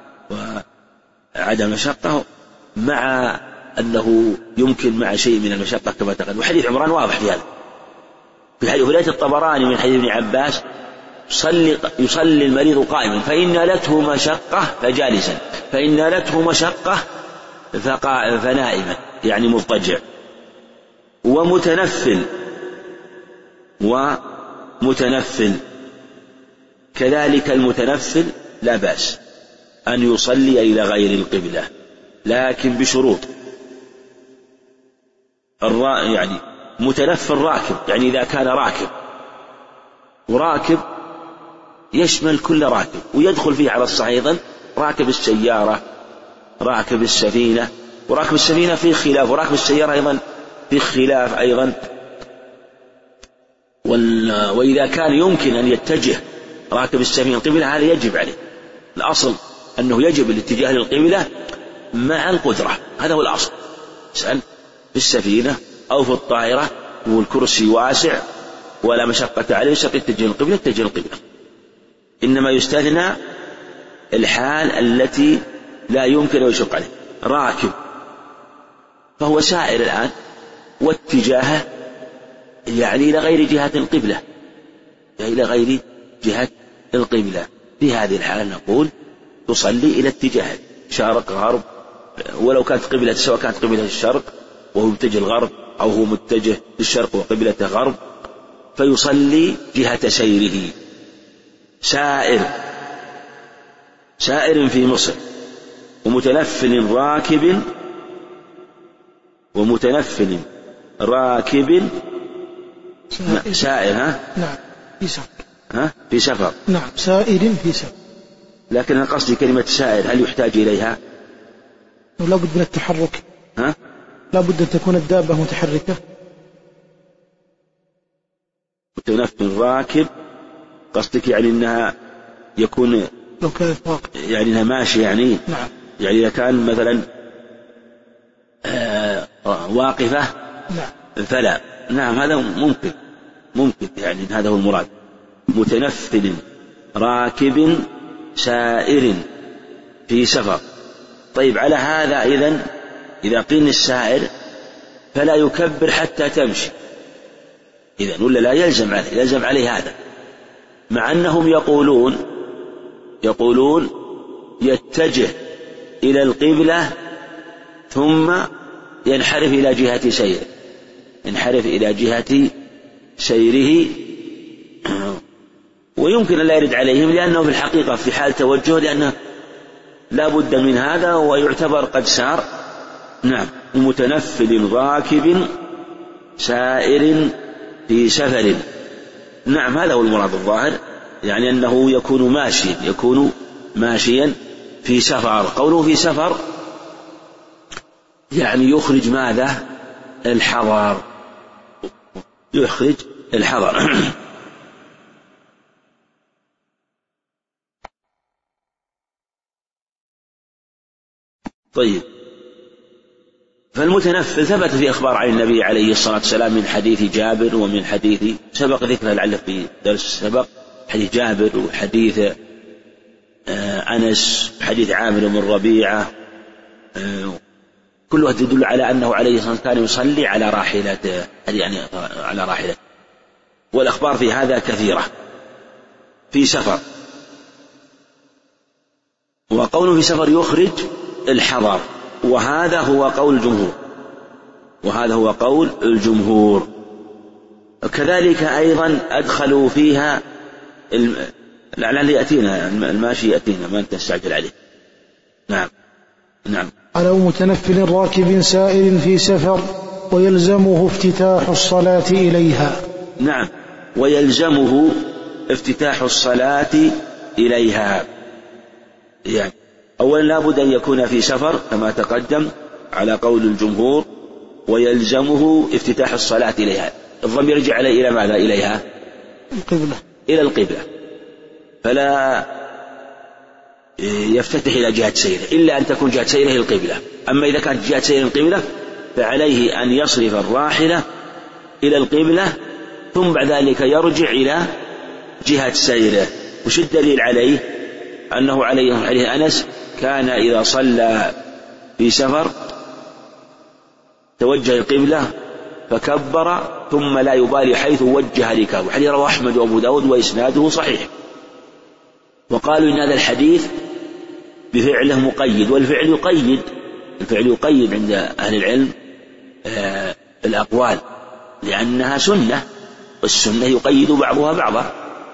وعدم مشقة، مع أنه يمكن مع شيء من المشقة كما تقدم. وحديث عمران واضح في هذا، في رواية الطبراني من حديث ابن عباس: يصلي المريض قائما فإن نالته مشقة فجالسا، فإن نالته مشقة فنائما، يعني مضطجع. ومتنفل كذلك، المتنفل لا بأس أن يصلي إلى غير القبلة، لكن بشروط. يعني متنفل راكب، يعني إذا كان راكب، وراكب يشمل كل راكب، ويدخل فيه على الصحيح أيضا راكب السيارة، راكب السفينة، وراكب السفينة فيه خلاف، وراكب السيارة أيضا فيه خلاف أيضا. وإذا كان يمكن أن يتجه راكب السفينة القبلة، هذا يجب عليه. الأصل أنه يجب الاتجاه للقبلة مع القدرة، هذا هو الأصل. اسأل في السفينة أو في الطائرة والكرسي واسع ولا مشقة عليه، يتجه القبلة. إنما يستثنى الحال التي لا يمكن أن يشق عليه. راكب فهو سائر الآن، واتجاهه يعني إلى غير جهة القبلة، إلى غير جهة القبلة. في هذه الحالة نقول تصلي إلى اتجاه شرق غرب، ولو كانت قبلة، سواء كانت قبلة الشرق وهو متجه الغرب، أو هو متجه للشرق وقبلة غرب، فيصلي جهة سيره. سائر في مصر، ومتنفل راكب سائر. نعم في سفر. في سفر. نعم سائر في سفر. لكن قصدي كلمة سائر هل يحتاج إليها؟ لا بد من التحرك. لا بد أن تكون الدابة متحركة. متنفل راكب قصدك يعني أنها يكون لو كانت واقف، يعني أنها ماشي، يعني نعم. يعني إذا كان مثلا واقفة فلا. نعم هذا ممكن يعني هذا هو المراد. متنفل راكب سائر في سفر. طيب على هذا إذا قيل السائر فلا يكبر حتى تمشي، إذن ولا لا يلزم عليه هذا، مع أنهم يقولون يتجه إلى القبلة ثم ينحرف إلى جهة سيره، ويمكن أن لا يرد عليهم لأنه في الحقيقة في حال توجه، لأنه لا بد من هذا ويعتبر قد سار. نعم. متنفل راكب سائر في سفر. نعم هذا هو المراد الظاهر، يعني أنه يكون ماشيا في سفر. قوله في سفر يعني يخرج ماذا؟ الحضر. طيب، فالمتنفل ثبت في أخبار عن النبي عليه الصلاة والسلام من حديث جابر، ومن حديث سبق ذكره لعله في درس سبق، حديث جابر وحديث أنس وحديث عامر بن ربيعة، كلها تدل على أنه عليه الصلاة والسلام كان يصلي على راحلته، يعني على راحلته. والأخبار في هذا كثيرة. في سفر، وقوله في سفر يخرج الحضر، وهذا هو قول الجمهور. كذلك أيضا أدخلوا فيها لعل يأتينا الماشي، يأتينا ما نستعجل عليه. نعم. على متنفل راكب سائر في سفر ويلزمه افتتاح الصلاة إليها. نعم، ويلزمه افتتاح الصلاة إليها. يعني أولا لا بد أن يكون في سفر كما تقدم على قول الجمهور، ويلزمه افتتاح الصلاة إليها. الضمير يرجع إلى ماذا؟ إليها إلى القبلة، فلا يفتتح إلى جهة سيره إلا أن تكون جهة سيره القبلة. أما إذا كانت جهة سيره القبلة فعليه أن يصرف الراحلة إلى القبلة ثم بعد ذلك يرجع إلى جهة سيره. وش الدليل عليه؟ أنه عليه أنس كان إذا صلى في سفر توجه القبلة فكبر ثم لا يبالي حيث وجه ركابه. حديث رواه أحمد وأبو داود وإسناده صحيح. وقالوا إن هذا الحديث بفعله مقيد، والفعل يقيد، الفعل يقيد عند أهل العلم الأقوال، لأنها سنة، والسنة يقيد بعضها بعضا.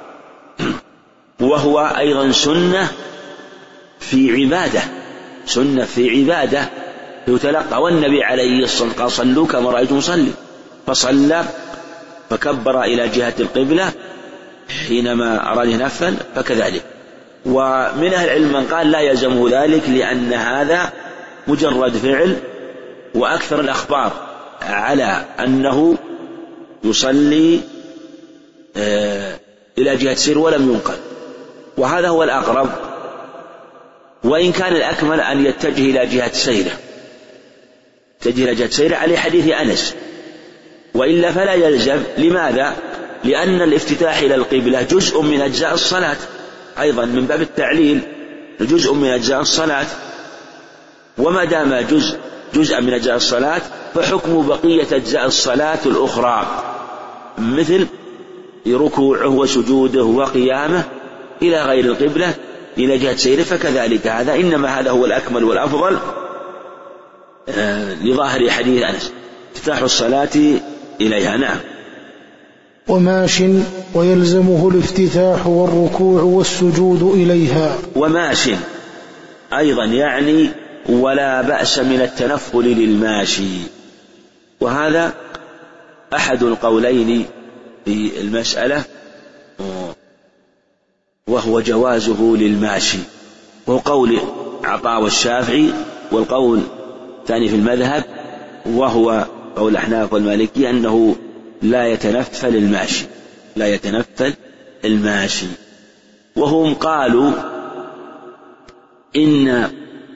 وهو أيضا سنة في عبادة، سنة في عبادة يتلقى. والنبي عليه الصلاة والسلام قال صلوا كما رأيتم صلي، فصلى فكبر إلى جهة القبلة حينما أراد ينفل فكذلك. ومن أهل العلم من قال لا يلزمه ذلك، لأن هذا مجرد فعل، وأكثر الأخبار على أنه يصلي إلى جهة سير ولم ينقل، وهذا هو الأقرب. وإن كان الأكمل أن يتجه إلى جهة سيره، يتجه إلى جهة سيره على حديث أنس، وإلا فلا يلزم. لماذا؟ لأن الافتتاح إلى القبلة جزء من أجزاء الصلاة، أيضا من باب التعليل جزء من أجزاء الصلاة، وما دام جزءا من أجزاء الصلاة فحكم بقية أجزاء الصلاة الأخرى مثل ركوعه وسجوده وقيامه إلى غير القبلة إلى جهة سيره، فكذلك هذا. إنما هذا هو الأكمل والأفضل لظاهر حديث أنس، افتتاح الصلاة إليها. نعم. وماش ويلزمه الافتتاح والركوع والسجود إليها. وماش أيضا يعني ولا بأس من التنفل للماشي، وهذا أحد القولين في المسألة، وهو جوازه للماشي، وهو قول عطاء والشافعي، والقول الثاني في المذهب وهو قول الأحناف والمالكي أنه لا يتنفل الماشي، لا يتنفل الماشي. وهم قالوا إن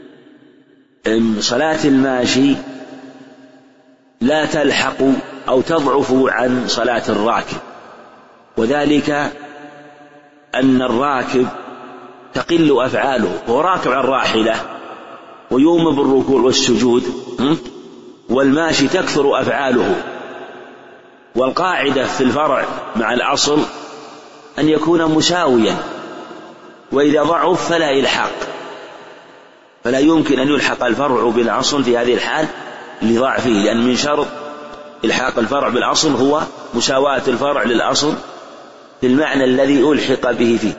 صلاة الماشي لا تلحق أو تضعف عن صلاة الراكب، وذلك أن الراكب تقل أفعاله، وهو راكب على الراحلة ويؤمن بالركوع والسجود، والماشي تكثر أفعاله. والقاعدة في الفرع مع الأصل أن يكون مساويا، وإذا ضعف فلا يلحق، فلا يمكن أن يلحق الفرع بالأصل في هذه الحال لضعفه، لأن من شرط إلحاق الفرع بالأصل هو مساواة الفرع للأصل في المعنى الذي ألحق به فيه،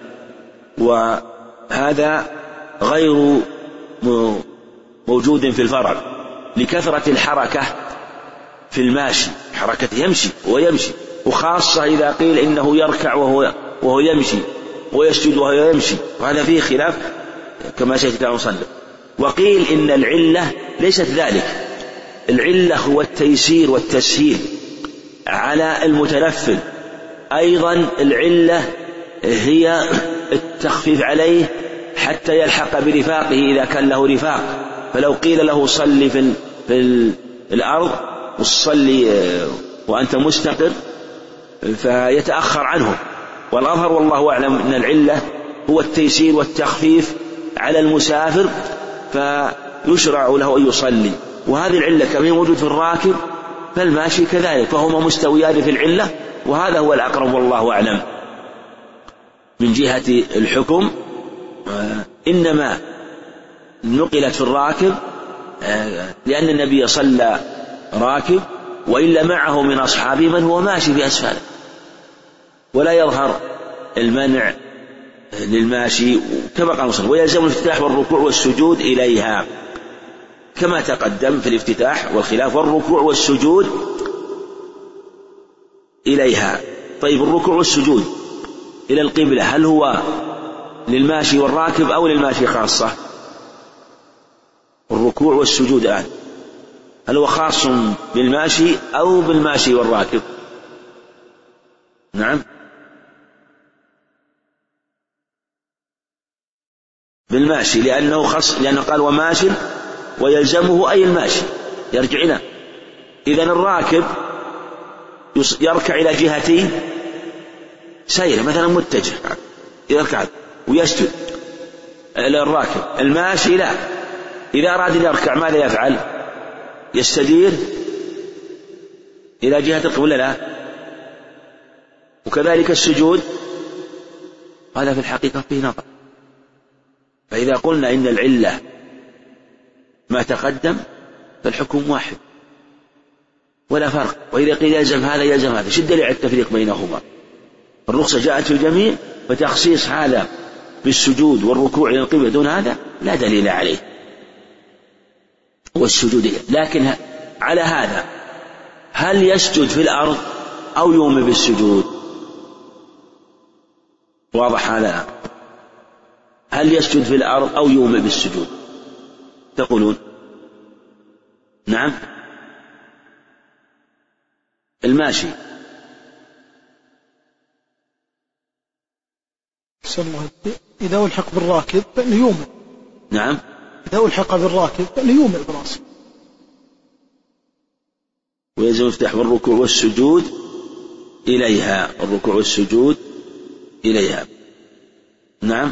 وهذا غير موجود في الفرع لكثرة الحركة في الماشي، حركة يمشي ويمشي، وخاصة إذا قيل إنه يركع وهو يمشي ويسجد وهو يمشي، وهذا فيه خلاف كما سيأتي كلام مصنف. وقيل إن العلة ليست ذلك، العلة هو التيسير والتسهيل على المتنفل، أيضا العلة هي التخفيف عليه حتى يلحق برفاقه إذا كان له رفاق. فلو قيل له صلي في الأرض وصلي وأنت مستقر فيتأخر عنه. والأظهر والله أعلم أن العلة هو التيسير والتخفيف على المسافر، فيشرع له أن يصلي. وهذه العلة كما موجود في الراكب فالماشي كذلك، فهما مستويان في العلة، وهذا هو الأقرب والله أعلم. من جهة الحكم إنما نقلت في الراكب لأن النبي صلى راكب، وإلا معه من أصحابه من هو ماشي بأسفله، ولا يظهر المنع للماشي كما قال مصنف. ويلزم الافتتاح والركوع والسجود إليها كما تقدم في الافتتاح والخلاف، والركوع والسجود إليها. طيب الركوع والسجود إلى القبلة هل هو للماشي والراكب أو للماشي خاصة؟ الركوع والسجود الآن هل هو خاص بالماشي أو بالماشي والراكب؟ نعم بالماشي، لأنه قال وماشي ويلزمه أي الماشي يرجع إلى. إذن الراكب يركع إلى جهتي سير مثلا متجه يركع ويسجد إلى الراكب. الماشي لا، إذا أراد أن يركع ماذا يفعل؟ يستدير إلى جهة القبلة لا. وكذلك السجود هذا في الحقيقة فيه نظر. فإذا قلنا إن العلة ما تقدم فالحكم واحد ولا فرق، وإذا قيل يلزم هذا يلزم هذا، شد على التفريق بينهما. الرخصة جاءت في الجميع، فتخصيص هذا بالسجود والركوع إلى القبلة دون هذا لا دليل عليه، والسجود. لكن على هذا هل يسجد في الأرض أو يومئ بالسجود؟ واضح هذا؟ هل يسجد في الأرض أو يومئ بالسجود؟ تقولون نعم. الماشي إذا ألحق بالراكب فإنه يومئ. نعم. إذا ألحق بالراكب فإنه يومئ برأسه. ويجب يفتح بالركوع والسجود إليها، الركوع والسجود إليها. نعم.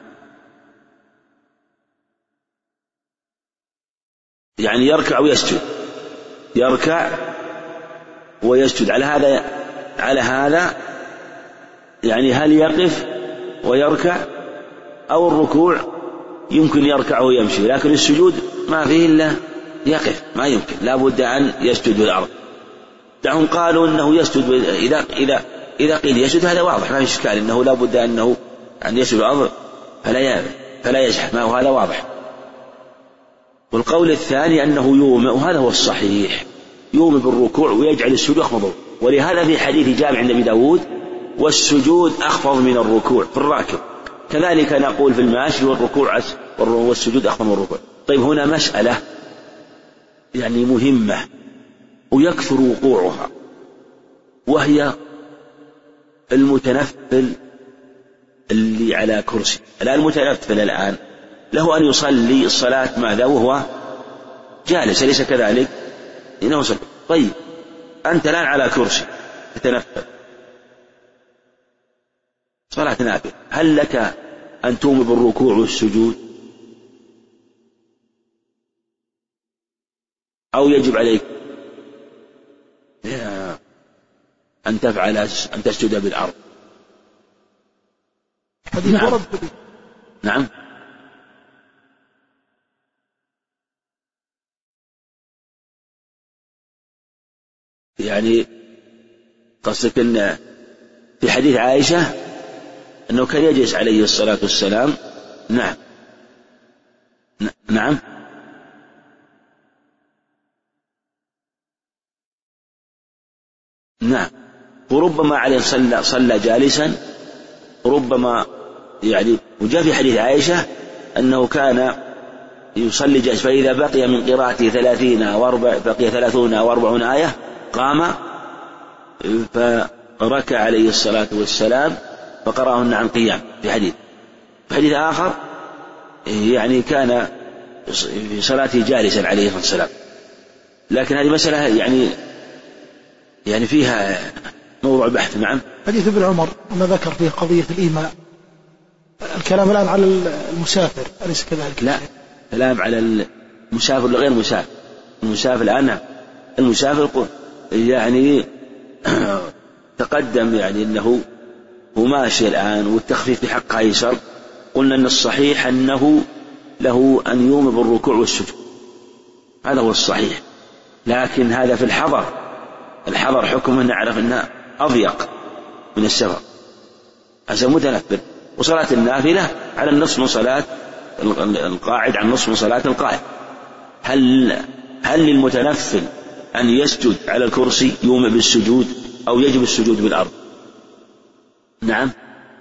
يعني يركع ويسجد، يركع ويسجد. على هذا يعني هل يقف ويركع، أو الركوع يمكن يركع ويمشي، لكن السجود ما فيه إلا يقف، ما يمكن، لا بد أن يسجد بالأرض. دعهم قالوا أنه يسجد إذا قيل يسجد هذا واضح، ما في إشكال أنه لا بد أن يسجد بالأرض فلا يجحد، ما هو هذا واضح. والقول الثاني أنه يومئ، وهذا هو الصحيح، يومئ بالركوع ويجعل السجود أخفض. ولهذا في حديث جابر عند أبي داود والسجود أخفض من الركوع في الراكب. كذلك نقول في الماشي والركوع والسجود أخفض من الركوع. طيب هنا مسألة يعني مهمة ويكثر وقوعها، وهي المتنفل اللي على كرسي. الآن المتنفل الآن له أن يصلي الصلاة ماذا وهو جالس، أليس كذلك؟ إنه صلي. طيب أنت الآن على كرسي تتنفل صلاة نافلة، هل لك أن تومئ بالركوع والسجود أو يجب عليك أن تسجد بالأرض؟ نعم. نعم. يعني قصدك أن في حديث عائشة أنه كان يجلس عليه الصلاة والسلام. نعم. نعم. نعم. وربما عليه صلى جالسا، ربما يعني. وجاء في حديث عائشة أنه كان يصلي جالس، فإذا بقي من قراءته 30 أو 40 آية قام فركع عليه الصلاة والسلام فقرأهن عن قيام. في حديث آخر يعني كان في صلاته جالسا عليه الصلاة والسلام. لكن هذه مسألة يعني فيها موضوع بحث. نعم. حديث ابن عمر وما ذكر فيه قضية الإيماء، الكلام الآن على المسافر أليس كذلك؟ لا، كلام على المسافر غير مسافر. المسافر الآن المسافر يعني تقدم يعني أنه هو ماشي الآن والتخفيف بحق أيسر. قلنا أن الصحيح أنه له أن يومئ بالركوع والسجود، هذا هو الصحيح. لكن هذا في الحضر حكمه نعرف أنه أضيق من السفر، هذا متنفل. وصلاة النافلة على النصف من صلاة القاعد، عن نصف من صلاة القائم. هل للمتنفل أن يسجد على الكرسي يومئ بالسجود أو يجب السجود بالأرض؟ نعم.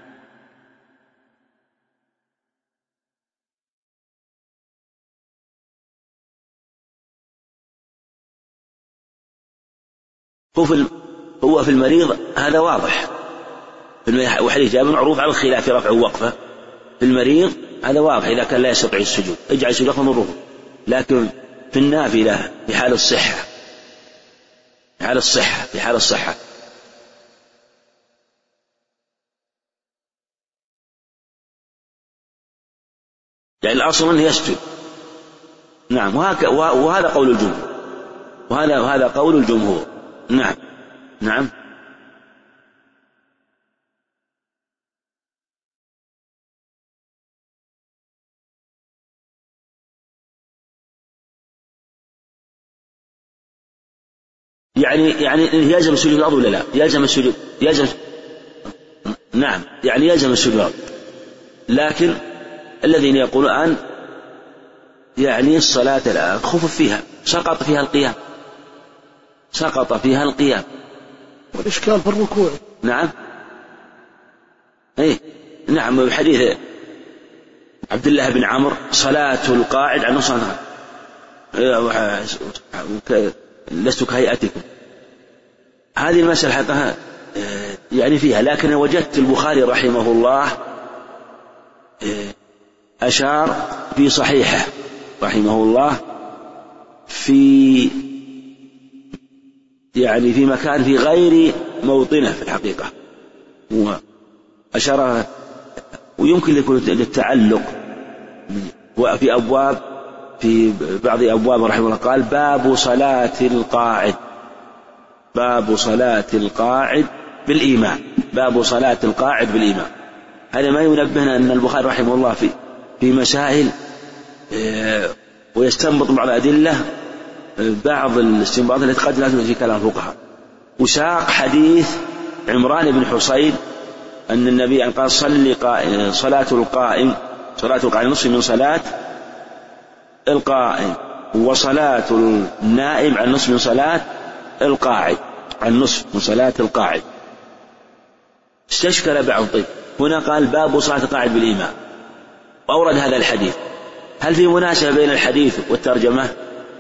هو في المريض هذا واضح، وحديث جابر معروف على الخلاف رفع ووقفه. في المريض هذا واضح، إذا كان لا يستطيع السجود اجعل السجود أخفض من الركوع. لكن في النافلة في حال الصحة يعني الأصل أنه يسجد. نعم. وهذا قول الجمهور، وهذا قول الجمهور نعم نعم. يعني يلزم السجود الأرض ولا لا؟ يلزم السجود، نعم، يعني يلزم السجود الأرض. لكن الذين يقولون الآن يعني الصلاة الآن خفف فيها، سقط فيها القيام، والإشكال في الركوع. نعم نعم. بحديث عبد الله بن عمرو صلاة القاعد عن نصف لست كهيئتكم. هذه المسألة حقها يعني فيها، لكن وجدت البخاري رحمه الله أشار في صحيحه رحمه الله في يعني في مكان في غير موطنه في الحقيقة، وأشار ويمكن يكون للتعلق وفي أبواب، في بعض أبواب رحمه الله قال باب صلاة القاعد بالإيماء، باب صلاة القاعد بالإيماء. هذا ما ينبهنا أن البخاري رحمه الله في مسائل ويستنبط بعض الأدلة، بعض الاستنباطات التي قد لا توجد في كلام الفقهاء. وساق حديث عمران بن حصين أن النبي قال صلاة القائم نصف من صلاة القائم، وصلاة النائم عن نصف من صلاة القاعد، استشكل بعض. طيب هنا قال باب صلاة القاعد بالإيماء، وأورد هذا الحديث، هل في مناسبة بين الحديث والترجمة؟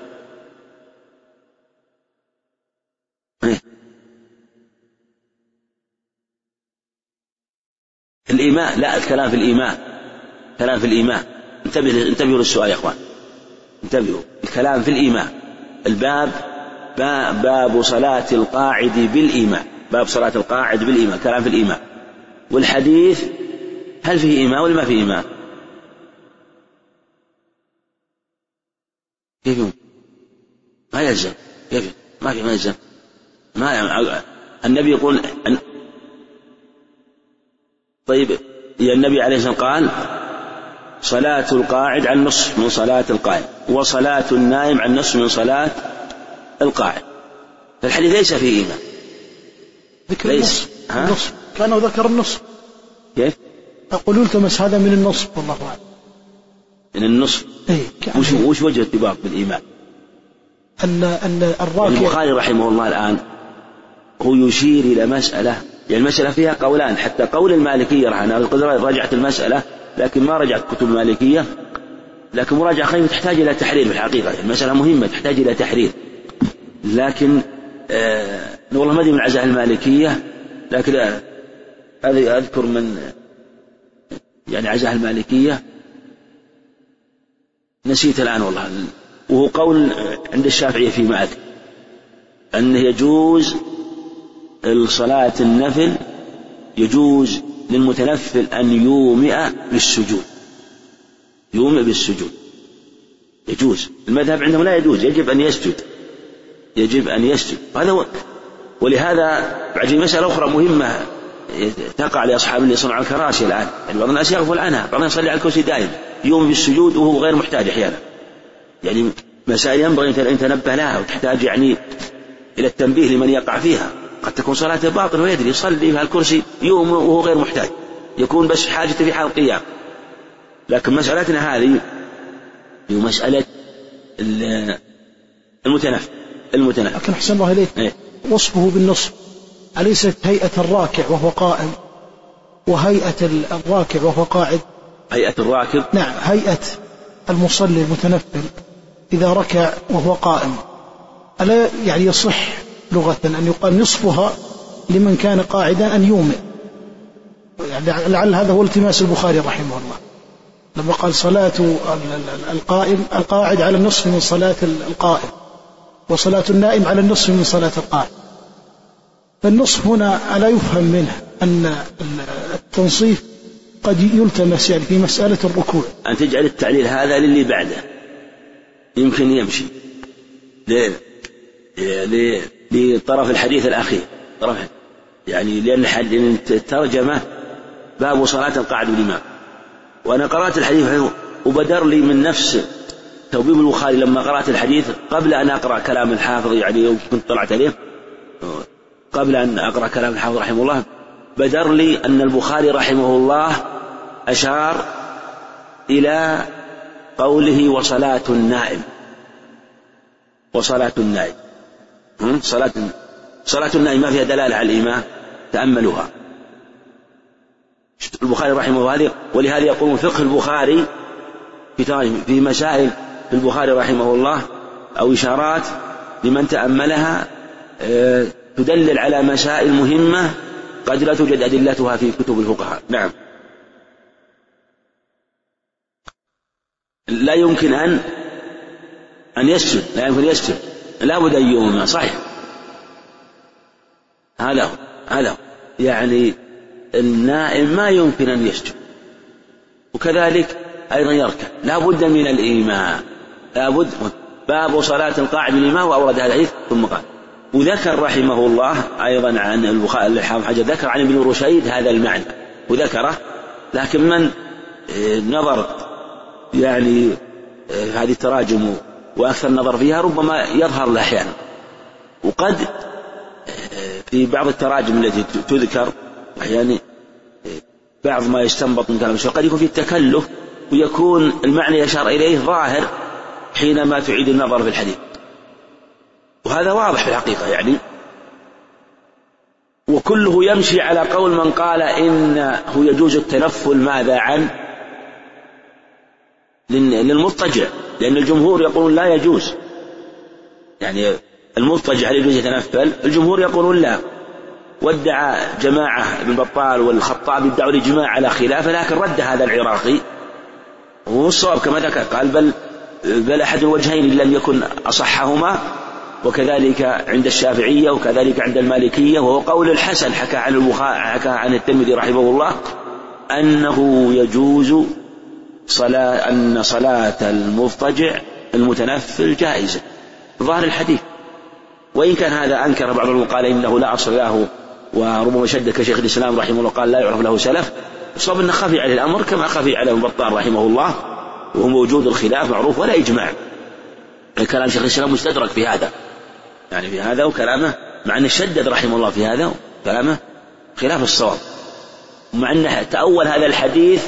الإيماء، لا، الكلام في الإيماء. انتبهوا للسؤال يا أخوان، انتبهوا، الكلام في الإيماء. الباب باب صلاة القاعد بالإيماء، باب صلاة القاعد بالإيماء، كلام في الإيماء. والحديث هل فيه إيماء ولا ما فيه إيماء؟ كيف ما يلزم؟ كيف ما يلزم؟ النبي يقول طيب يا النبي عليه الصلاة والسلام قال صلاة القاعد عن نصف من صلاة القائم، وصلاة النائم عن نصف من صلاة القاعد. فالحديث ليس فيه إيمان، ذكر النصف كانوا ذكر النصف. كيف؟ أقول التمس هذا من النصف، والله أعلم. من النصف؟ وش وجه ارتباط بالإيمان؟ أن الراكع البخاري رحمه الله الآن هو يشير إلى مسألة، يعني المسألة فيها قولان، حتى قول المالكية رجعت المسألة، لكن ما رجعت كتب المالكية، لكن مراجعة خيمة تحتاج إلى تحرير في الحقيقة. المسألة مهمة تحتاج إلى تحرير، لكن والله ما أدري من عزاء المالكية، لكن أذكر من يعني عزاء المالكية نسيت الآن والله. وهو قول عند الشافعية في مالك أنه يجوز الصلاة النفل، يجوز للمتنفل أن يومئ بالسجود، يجوز. المذهب عندهم لا يجوز، يجب أن يسجد. هذا هو. ولهذا بعد مسألة أخرى مهمة تقع لأصحاب اللي يصنعوا الكراسي الآن، يعني بعض الناس يغفل عنها، بعض الناس يصلي على الكرسي دائما يوم بالسجود وهو غير محتاج أحيانا. يعني مسائل ينبغي أن تنبه لها، وتحتاج يعني إلى التنبيه لمن يقع فيها. قد تكون صلاته باطل ويدري، يصلي في الكرسي يوم وهو غير محتاج، يكون بس حاجته في حال القيام. لكن مسألتنا هذه هي مسألة المتنفل. لكن أحسن الله إليك، وصفه بالنصف أليست هيئة الراكع وهو قائم وهيئة الراكع وهو قاعد؟ هيئة الراكب، نعم، هيئة المصلي المتنفل إذا ركع وهو قائم، ألا يعني يصح لغة أن يقال نصفها لمن كان قاعدا أن يومئ؟ يعني لعل هذا هو التماس البخاري رحمه الله لما قال صلاة القاعد على النصف من صلاة القائم، وصلاة النائم على النصف من صلاة القائم. فالنصف هنا ألا يفهم منه أن التنصيف قد يلتمس يعني في مسألة الركوع؟ أن تجعل التعليل هذا للي بعده يمكن يمشي. ليه؟ لطرف الحديث الأخير، يعني لأن الترجمة باب صلاة القاعد بالإمام. وأنا قرأت الحديث وبدر لي من نفس توبيب البخاري لما قرأت الحديث قبل أن أقرأ كلام الحافظ، يعني يوم كنت طلعت عليه قبل أن أقرأ كلام الحافظ رحمه الله، بدر لي أن البخاري رحمه الله أشار إلى قوله وصلاة النائم. وصلاة النائم، صلاة النائم ما فيها دلالة على الإمام، تأملوها. البخاري رحمه الله هذه، ولهذا يقول فقه البخاري في مسائل في البخاري رحمه الله أو إشارات لمن تأملها تدلل على مسائل مهمة قد لا توجد أدلتها في كتب الفقهاء. نعم. لا يمكن أن يسجد، لا يمكن يسجد، لا بد أن يؤمن. صحيح، هذا هو يعني النائم ما يمكن أن يسجد، وكذلك أيضا يركع، لا بد من الإيمان، لا بد. باب صلاة القاعد بالإمام، وأورد هذا الحديث ثم قال. وذكر رحمه الله أيضا عن البخاري الحافظ حجر ذكر عن ابن رشيد هذا المعنى وذكره، لكن من نظر يعني هذه التراجم وأكثر نظر فيها ربما يظهر له أحيانا. وقد في بعض التراجم التي تذكر أحيانا بعض ما يستنبط من كلام الشيخ قد يكون في التكلف، ويكون المعنى يشار إليه ظاهر حينما تعيد النظر في الحديث، وهذا واضح في الحقيقة يعني. وكله يمشي على قول من قال إنه يجوز التنفل ماذا عن للمضطجع، لأن الجمهور يقولون لا يجوز، يعني المضطجع يجوز يتنفل، الجمهور يقولون لا. وادعى جماعة ابن بطال والخطابي يدعوا الإجماع على خلافه، لكن رد هذا العراقي والصواب كما ذكر قال بل أحد الوجهين لم يكن أصحهما، وكذلك عند الشافعية وكذلك عند المالكية، وهو قول الحسن حكى عن الترمذي رحمه الله أنه يجوز أن صلاة المضطجع المتنفل جائزة ظاهر الحديث. وإن كان هذا أنكر بعض العلماء قال إنه لا أصل له، وربما شد كشيخ الإسلام رحمه الله قال لا يعرف له سلف. الصواب أنه خفي عليه الأمر كما خفي على ابن بطال رحمه الله، وهو موجود الخلاف معروف ولا إجماع. كلام شيخ الإسلام مستدرك في هذا، يعني في هذا وكلامه، مع أنه شدد رحمه الله في هذا وكلامه خلاف الصواب، مع أنه تأول هذا الحديث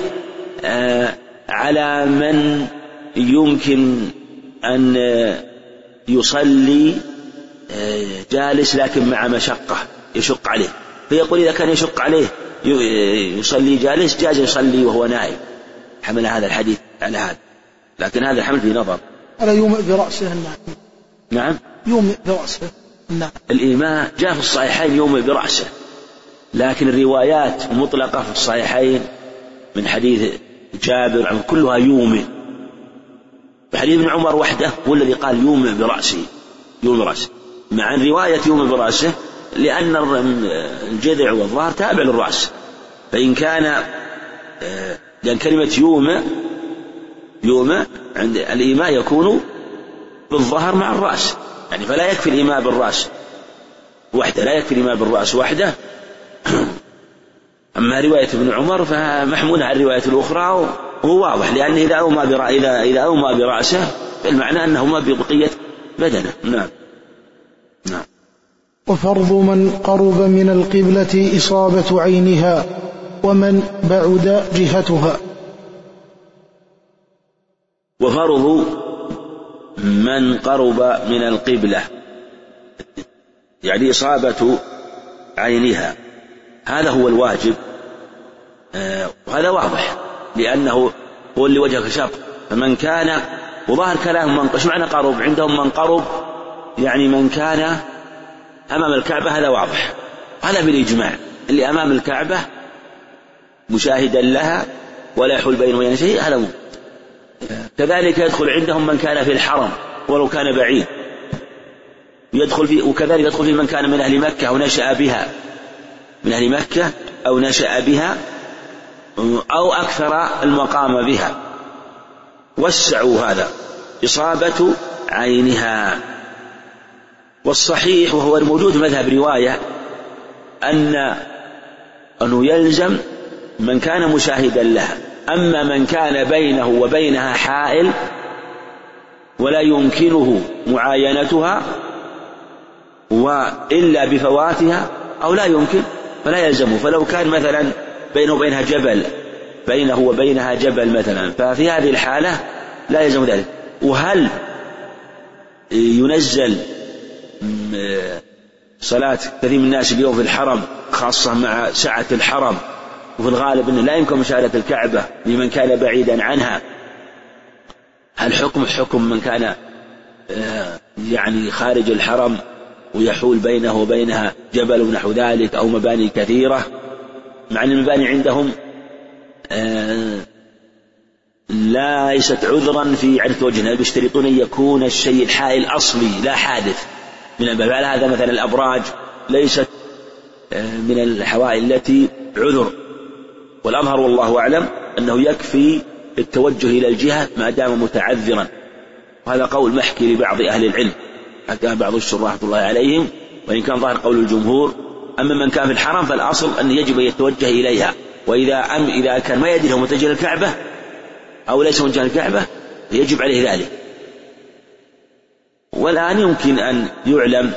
على من يمكن أن يصلي جالس لكن مع مشقة يشق عليه، فيقول إذا كان يشق عليه يصلي جالس جاز يصلي وهو نائم، حمل هذا الحديث على هذا، لكن هذا الحمل في نظر. ألا يومئ برأسه النائم؟ نعم، يومئ برأسه النائم. الإمام جاء في الصحيحين يومئ برأسه، لكن الروايات المطلقة في الصحيحين من حديث جابر عن كلها يومئ. وحديث ابن عمر وحده هو الذي قال يومئ برأسه، يومئ برأسه، مع رواية يومئ برأسه لأن الجذع والظهر تابع للرأس، فإن كان لأن كلمة يومئ عند الإيماء يكون بالظهر مع الرأس، يعني فلا يكفي الإيماء بالرأس وحده، لا يكفي الإيماء بالرأس وحده. أما رواية ابن عمر فمحمولة على الرواية الأخرى، وهو واضح لأنه إذا أومى برأسه فالمعنى أنه ما ببقية بدنه. نعم. وفرض من قرب من القبلة إصابة عينها ومن بعد جهتها. وفرض من قرب من القبلة يعني إصابة عينها، هذا هو الواجب، وهذا واضح لأنه هو اللي وجه كشاف. فمن كان وظاهر كلام ايش معنى قرب عندهم؟ من قرب يعني من كان أمام الكعبة، هذا واضح، هذا بالإجماع، اللي أمام الكعبة مشاهدا لها ولا يحول بينه وبين شيء هذا كذلك يدخل عندهم من كان في الحرم ولو كان بعيد يدخل فيه، وكذلك يدخل فيه من كان من أهل مكة أو نشأ بها، من أهل مكة أو نشأ بها أو أكثر المقام بها. وسعوا هذا إصابة عينها، والصحيح وهو الموجود مذهب رواية أنه يلزم من كان مشاهدا لها. أما من كان بينه وبينها حائل ولا يمكنه معاينتها وإلا بفواتها أو لا يمكن فلا يلزمه. فلو كان مثلا بينه وبينها جبل مثلا، ففي هذه الحالة لا يلزم ذلك. وهل ينزل صلاة كثير من الناس اليوم في الحرم خاصة مع سعة الحرم، وفي الغالب أنه لا يمكن مشاهدة الكعبة لمن كان بعيدا عنها، هل حكم من كان يعني خارج الحرم ويحول بينه وبينها جبل ونحو ذلك أو مباني كثيرة، مع أن المباني عندهم ليست عذرا في عدة وجه، يشترطون أن يكون الشيء الحائل أصلي لا حادث من الباب. على هذا مثلا الأبراج ليست من الحوائل التي عذر، والأظهر والله أعلم أنه يكفي التوجه إلى الجهة ما دام متعذرا، وهذا قول محكي لبعض أهل العلم حتى بعض الشراح رحمة الله عليهم، وإن كان ظاهر قول الجمهور. أما من كان في الحرم فالأصل أن يجب أن يتوجه إليها، وإذا كان ما يدري هو متجه الكعبة أو ليس متجه الكعبة يجب عليه ذلك. والآن يمكن أن يعلم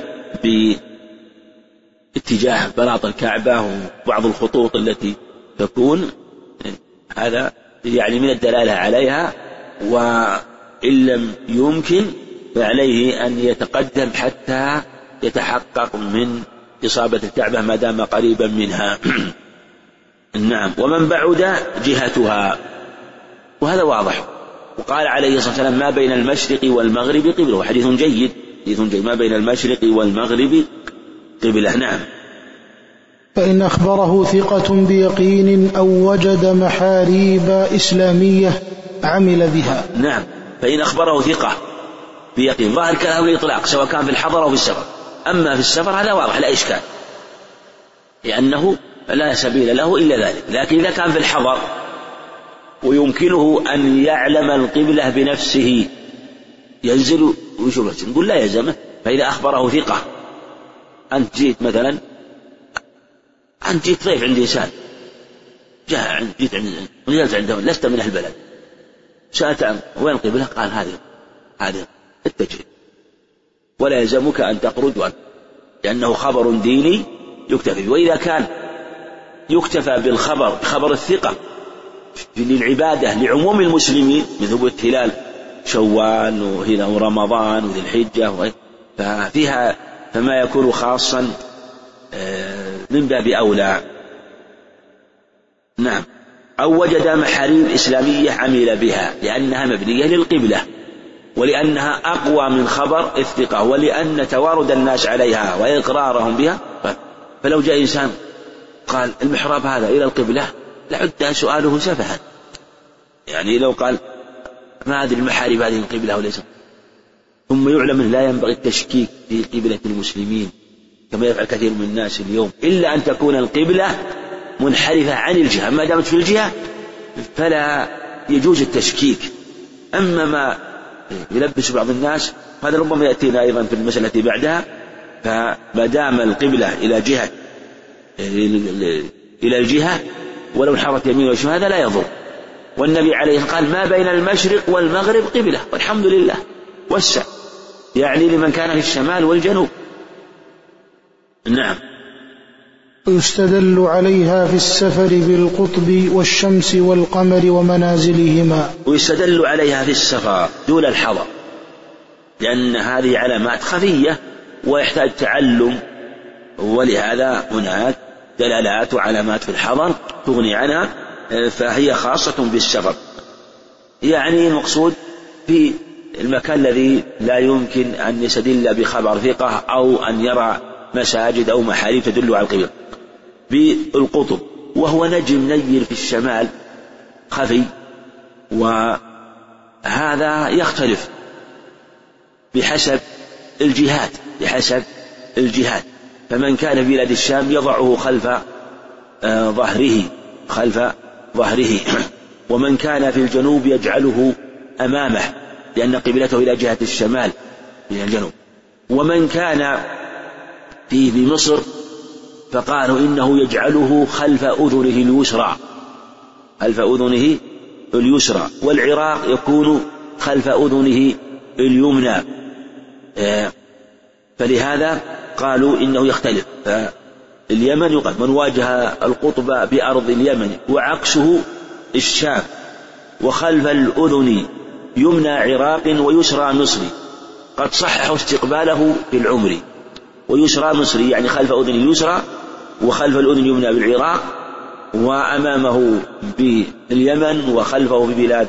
باتجاه بلاط الكعبة وبعض الخطوط التي تكون، هذا يعني من الدلالة عليها، وإن لم يمكن فعليه أن يتقدم حتى يتحقق من إصابة الكعبة ما دام قريبا منها. نعم. ومن بعد جهتها، وهذا واضح. وقال عليه الصلاة والسلام ما بين المشرق والمغرب قبلة، وحديث جيد ما بين المشرق والمغرب قبلة. نعم. فإن أخبره ثقة بيقين أو وجد محاريب إسلامية عمل بها. نعم. فإن أخبره ثقة بيقين، ظاهر كلام الإطلاق سواء كان في الحضر أو في السفر. أما في السفر هذا واضح لا إشكال، لأنه لا سبيل له إلا ذلك. لكن إذا كان في الحضر ويمكنه أن يعلم القبلة بنفسه ينزل ويشوف، نقول لا يلزمه. فإذا أخبره ثقة، أنت جيت مثلا، أنت جيت ضيف عند إنسان جيت ونزلت عنده، لست من أهل البلد، سألت عنه وين القبلة؟ قال هذه اتجه، ولا يلزمك أن تخرج لأنه خبر ديني يكتفي به. وإذا كان يكتفى بخبر الثقة للعبادة لعموم المسلمين من ثبوت هلال شوال ورمضان وذي الحجة ففيها فما يكون خاصا من باب أولى. نعم. أو وجد محاريب إسلامية عمل بها، لأنها مبنية للقبلة، ولأنها أقوى من خبر الثقة، ولأن توارد الناس عليها وإقرارهم بها. فلو جاء إنسان قال المحراب هذا إلى القبلة لعد سؤاله سفها، يعني لو قال ما هذه المحارب هذه القبلة وليس، ثم يعلم أنه لا ينبغي التشكيك في قبلة المسلمين كما يفعل كثير من الناس اليوم، إلا أن تكون القبلة منحرفة عن الجهة. ما دامت في الجهة فلا يجوز التشكيك. أما ما يلبس بعض الناس هذا ربما يأتينا أيضا في المسألة بعدها. فما دام القبلة إلى الجهة ولو انحرت يمين وشمال هذا لا يضر. والنبي عليه الصلاة والسلام قال ما بين المشرق والمغرب قبلة، والحمد لله وسع، يعني لمن كان في الشمال والجنوب. نعم. ويستدل عليها في السفر بالقطب والشمس والقمر ومنازلهما. ويستدل عليها في السفر دون الحضر، لأن هذه علامات خفية ويحتاج تعلم، ولهذا هناك دلالات وعلامات في الحضر تغني عنها، فهي خاصة بالسفر. يعني المقصود في المكان الذي لا يمكن أن يستدل بخبر ثقة أو أن يرى مساجد أو محاريب تدل على القبلة. بالقطب وهو نجم نير في الشمال خفي، وهذا يختلف بحسب الجهات. فمن كان في بلاد الشام يضعه خلف ظهره ومن كان في الجنوب يجعله أمامه، لأن قبلته إلى جهة الشمال من الجنوب. ومن كان فيه بمصر فقالوا إنه يجعله خلف أذنه اليسرى، والعراق يكون خلف أذنه اليمنى، فلهذا قالوا إنه يختلف. فاليمن يقال من واجه القطب بأرض اليمن، وعكسه الشام، وخلف الأذن يمنى عراق ويسرى مصري، قد صححوا استقباله في العمر. ويسرى مصري يعني خلف أذن اليسرى وخلف الأذن يمنى بالعراق، وأمامه باليمن، وخلفه ببلاد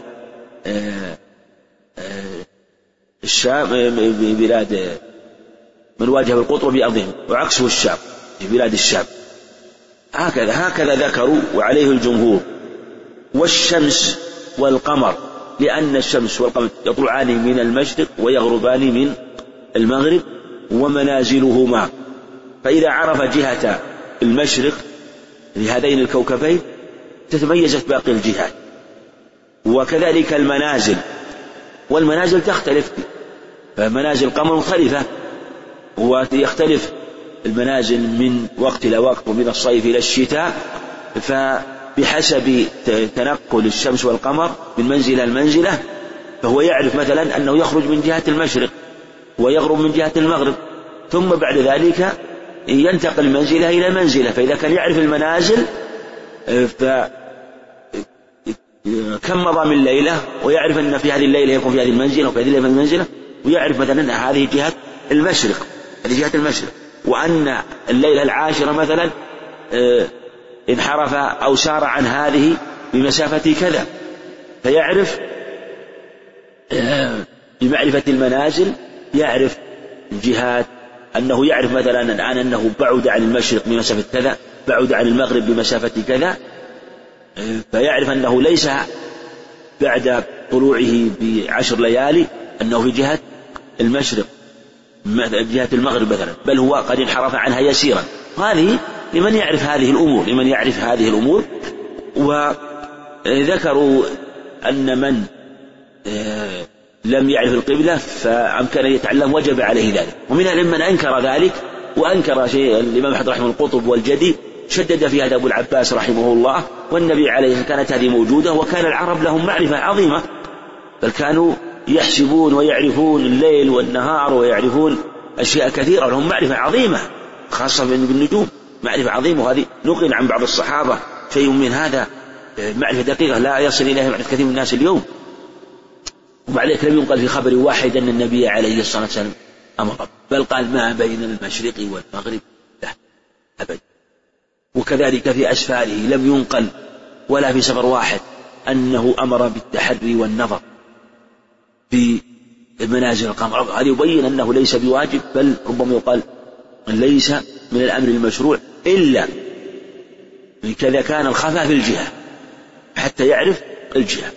الشام، ببلاد من واجه القطب بأرضهم، وعكسه الشام في بلاد الشام. هكذا ذكروا، وعليه الجمهور. والشمس والقمر، لأن الشمس والقمر يطلعان من المشرق ويغربان من المغرب، ومنازلهما، فإذا عرف جهة المشرق لهذين الكوكبين تتميزت باقي الجهات. وكذلك المنازل، والمنازل تختلف، فمنازل القمر مختلفة، ويختلف المنازل من وقت إلى وقت ومن الصيف إلى الشتاء، فبحسب تنقل الشمس والقمر من منزلة لمنزلة، فهو يعرف مثلا أنه يخرج من جهة المشرق ويغرب من جهة المغرب، ثم بعد ذلك ينتقل منزلة إلى منزلة. فإذا كان يعرف المنازل كم مضى من ليلة، ويعرف أن في هذه الليلة يكون في هذه المنزلة وفي هذه الليلة في المنزلة، ويعرف مثلا أن هذه جهة المشرق، هذه جهة المشرق، وأن الليلة العاشرة مثلا انحرف أو سار عن هذه بمسافة كذا، فيعرف بمعرفة المنازل يعرف الجهات، أنه يعرف مثلا الآن أنه بعد عن المشرق بمسافة كذا، بعد عن المغرب بمسافة كذا، فيعرف أنه ليس بعد طلوعه ب10 ليالي أنه في جهة المشرق جهة المغرب مثلا، بل هو قد انحرف عنها يسيرا. هذه لمن يعرف هذه الأمور. وذكروا أن من لم يعرف القبلة فأمكن يتعلم وجب عليه ذلك. ومنها من أنكر ذلك، وأنكر شيء الإمام أحمد رحمه القطب والجدي، شدد في هذا أبو العباس رحمه الله، والنبي عليه كانت هذه موجودة، وكان العرب لهم معرفة عظيمة، بل كانوا يحسبون ويعرفون الليل والنهار، ويعرفون أشياء كثيرة، لهم معرفة عظيمة خاصة بالنجوم، معرفة عظيمة. وهذه نقل عن بعض الصحابة شيء من هذا، معرفة دقيقة لا يصل إليها معرفة كثير من الناس اليوم. ومع ذلك لم ينقل في خبر واحد أن النبي عليه الصلاة والسلام أمر، بل قال ما بين المشرق والمغرب لا أبدا. وكذلك في أسفاره لم ينقل ولا في سفر واحد أنه أمر بالتحري والنظر في منازل القمر. هذا يبين أنه ليس بواجب، بل ربما يقال ليس من الأمر المشروع إلا كذا كان الخفاء في الجهة حتى يعرف الجهة.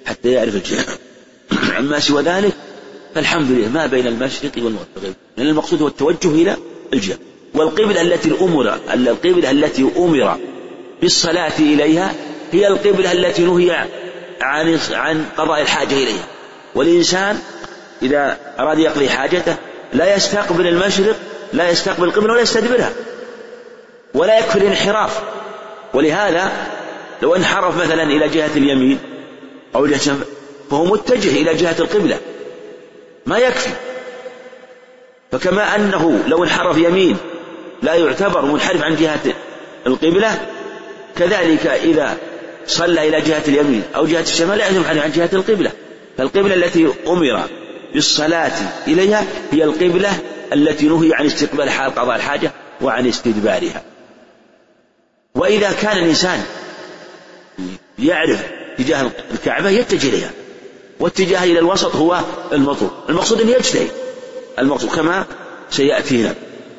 أما سوى ذلك فالحمد لله ما بين المشرق والمغرب، لأن المقصود هو التوجه إلى الجهة. والقبلة التي أمر بالصلاة إليها هي القبلة التي نهي عن قضاء الحاجة إليها. والإنسان إذا أراد يقضي حاجته لا يستقبل المشرق، لا يستقبل القبلة ولا يستدبرها، ولا يكفي الانحراف. ولهذا لو انحرف مثلا إلى جهة اليمين أو جهة الشمال فهو متجه إلى جهة القبلة، ما يكفي. فكما أنه لو انحرف يمين لا يعتبر منحرف عن جهة القبلة، كذلك إذا صلى إلى جهة اليمين أو جهة الشمال لا يعتبر عن جهة القبلة. فالقبلة التي أمر بالصلاة إليها هي القبلة التي نهي عن استقبال حال قضاء الحاجة وعن استدبارها. وإذا كان الإنسان يعرف اتجاه الكعبة يتجه إليها، واتجاه إلى الوسط هو المطلوب، المقصود أن يجتهد المقصود كما سيأتينا.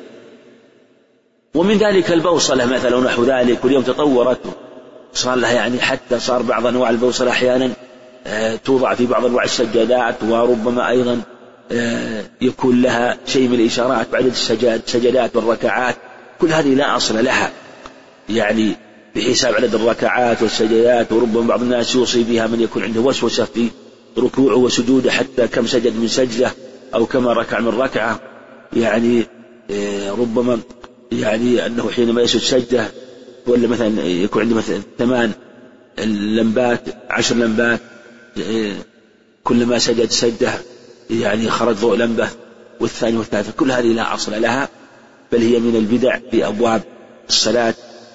ومن ذلك البوصلة مثلا ونحو ذلك، واليوم تطورت صار لها يعني حتى صار بعض أنواع البوصلة أحيانا توضع في بعض أنواع السجادات، وربما أيضا يكون لها شيء من الإشارات بعد السجدات والركعات. كل هذه لا أصل لها، يعني بحساب عدد الركعات والسجدات، وربما بعض الناس يوصي بها من يكون عنده وسوسة في ركوعه وسجوده حتى كم سجد من سجدة أو كما ركع من ركعة. يعني ربما يعني أنه حينما يسجد سجدة ولا مثلا يكون عنده مثلا 8 لمبات 10 لمبات، كلما سجد سجدة يعني خرج ضوء لمبة والثاني والثالث، كل هذه لا أصل لها، بل هي من البدع في أبواب الصلاة.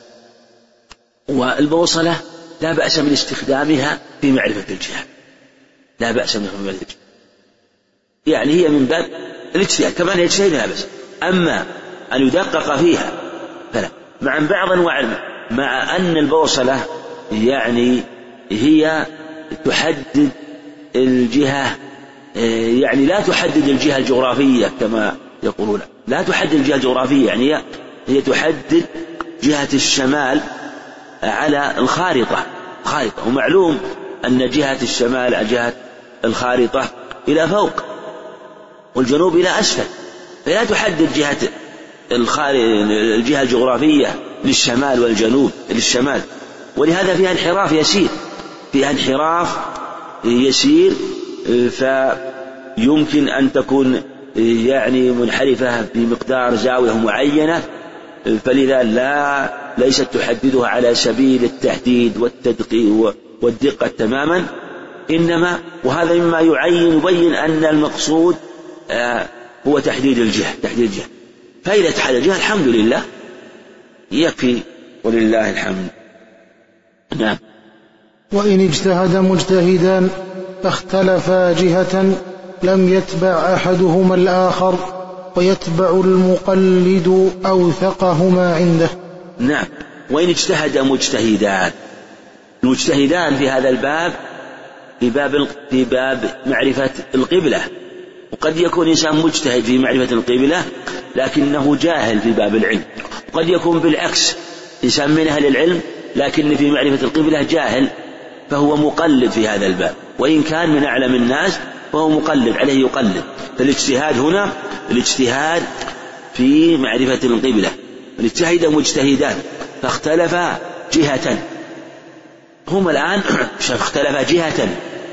والبوصلة لا بأس من استخدامها في معرفة الجهة، لا بأس منها في معرفة الجهة، يعني هي من باب الاجتهاد، كمان يجتهد لا بأس. أما أن يدقق فيها فلا، مع بعض أنواع، مع أن البوصلة يعني هي تحدد الجهة، يعني لا تحدد الجهة الجغرافية كما يقولون، لا تحدد الجهة الجغرافية، يعني هي تحدد جهة الشمال على الخارطة، ومعلوم أن جهة الشمال على جهة الخارطة إلى فوق والجنوب إلى أسفل، فلا تحدد جهة الجهة الجغرافية للشمال والجنوب للشمال، ولهذا فيها انحراف يسير، فيمكن أن تكون يعني منحرفة بمقدار زاوية معينة، فلذا ليست تحددها على سبيل التحديد والتدقيق والدقة تماما، إنما وهذا مما يبين أن المقصود هو تحديد الجهة. فإذا تحدد الجهة الحمد لله يكفي ولله الحمد. نعم. وإن اجتهد مجتهدان فاختلفا جهة لم يتبع أحدهما الآخر ويتبع المقلد أوثقهما عنده. نعم. وإن اجتهد مجتهدان، المجتهدان في هذا الباب في باب معرفة القبلة، وقد يكون إنسان مجتهد في معرفة القبلة لكنه جاهل في باب العلم، وقد يكون بالعكس إنسان من أهل العلم لكن في معرفة القبلة جاهل، فهو مقلد في هذا الباب، وإن كان من أعلم الناس فهو مقلد، عليه يقلد. فالاجتهاد هنا الاجتهاد في معرفة القبلة، اجتهد مجتهدان فاختلفا جهة، هم الآن اختلفا جهة،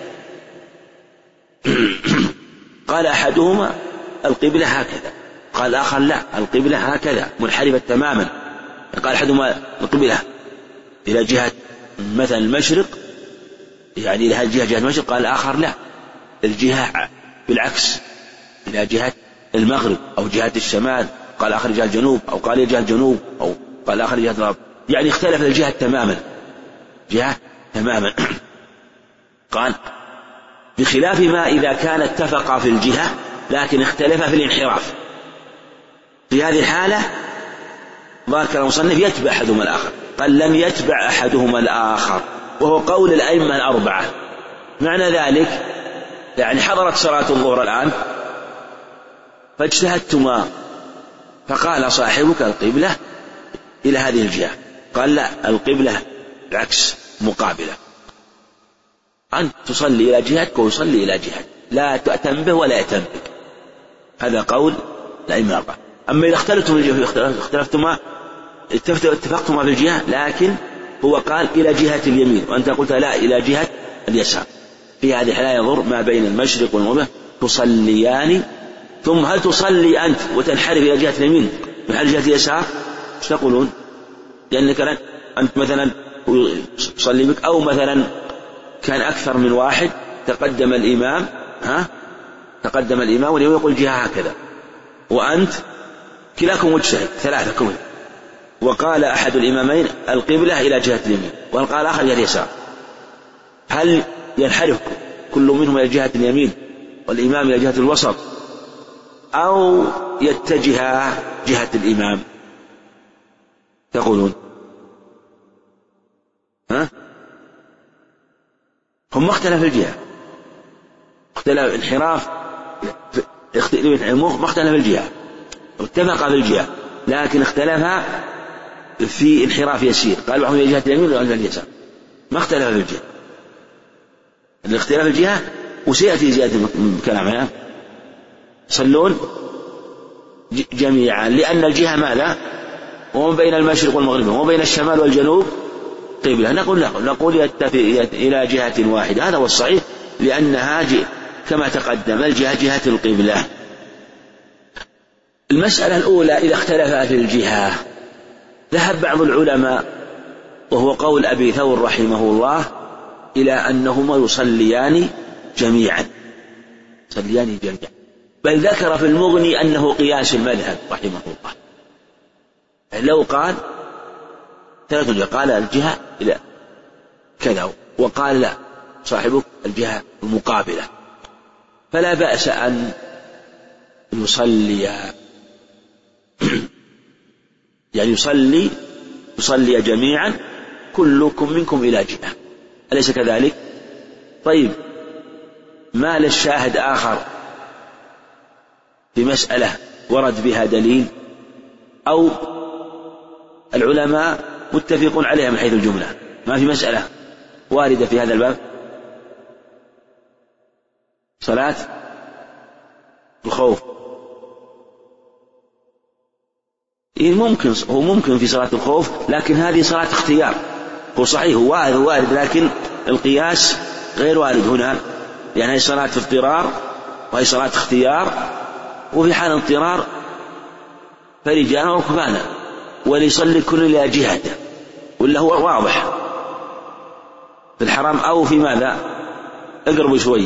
قال أحدهما القبلة هكذا، قال الآخر لا القبلة هكذا منحرفة تماما، قال أحدهما القبلة إلى جهة مثلا المشرق، يعني إلى هذه جهة المشرق، قال الآخر لا الجهة بالعكس إلى جهة المغرب أو جهة الشمال، قال آخر جهة الجنوب، أو قال جهة الجنوب، أو قال آخر جهة الغرب، يعني اختلف الجهة تماما، جهة تماما. قال بخلاف ما إذا كان اتفقا في الجهة لكن اختلفا في الانحراف، في هذه الحالة ذكر المصنف يتبع أحدهما الآخر، قال لم يتبع أحدهما الآخر، وهو قول الأئمة الأربعة. معنى ذلك يعني حضرت صلاة الظهر الآن فاجتهدتما، فقال صاحبك القبلة إلى هذه الجهة، قال لا القبلة العكس مقابلة، أنت تصلي إلى جهتك ويصلي إلى جهتك، لا تأتم به ولا يأتم بك، هذا قول الأئمة الأربعة. أما إذا اختلفتما اتفقتما في الجهة لكن هو قال إلى جهة اليمين وأنت قلت لا إلى جهة اليسار، في هذه الحالة يضر ما بين المشرق والمغرب تصليان، ثم هل تصلي أنت وتنحرف إلى جهة اليمين من جهة اليسار؟ ايش تقولون؟ لأنك أنت مثلا تصلي بك، أو مثلا كان أكثر من واحد تقدم الإمام واليوم يقول جهة هكذا، وأنت كلاكم مجتهد ثلاثة، وقال أحد الإمامين القبلة إلى جهة اليمين وقال آخر جهة اليسار، هل ينحرف كل منهم إلى جهة اليمين والإمام إلى جهة الوسط، أو يتجه جهة الإمام؟ تقولون هم اختلف الجهة، اختلف انحراف، ما اختلف الجهة، اتفق في الجهة لكن اختلف في انحراف يسير، قال بعضهم إلى جهة اليمين وقال إلى اليسار، ما اختلف في الجهة. الاختلاف الجهة وسيأتي زيادة كلامها يصلون جميعا، لأن الجهة ماذا؟ وما بين المشرق والمغرب وما بين الشمال والجنوب قبلة، نقول يتفق إلى جهة واحدة، هذا هو الصحيح، لأنها كما تقدم الجهة جهة القبلة. المسألة الأولى إذا اختلفا في الجهة، ذهب بعض العلماء وهو قول أبي ثور رحمه الله إلى أنهما يصليان جميعا، بل ذكر في المغني أنه قياس المذهب رحمه الله. لو قال ثلاثة قال الجهة إلى كذا وقال لا صاحبك الجهة المقابلة، فلا بأس أن يصلي يعني يصلي جميعا كلكم منكم إلى جهة، أليس كذلك؟ طيب ما للشاهد آخر في مسألة ورد بها دليل أو العلماء متفقون عليها من حيث الجملة، ما في مسألة واردة في هذا الباب؟ صلاة الخوف هو ممكن في صلاة الخوف، لكن هذه صلاة اختيار. هو صحيح هو وارد لكن القياس غير وارد هنا، يعني هي صلاة اضطرار وهي صلاة اختيار، وفي حال اضطرار فرجال وركبانا وليصلي كل إلى جهته، ولا هو واضح في الحرم أو في ماذا؟ اقربوا شوي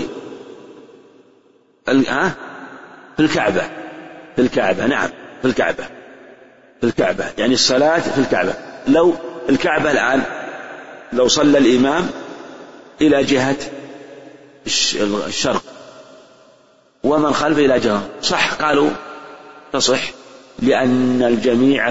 في الكعبة نعم في الكعبة يعني الصلاة في الكعبة. لو الكعبة الآن لو صلى الإمام إلى جهة الشرق ومن خلفه إلى جهة صح، قالوا تصح لأن الجميع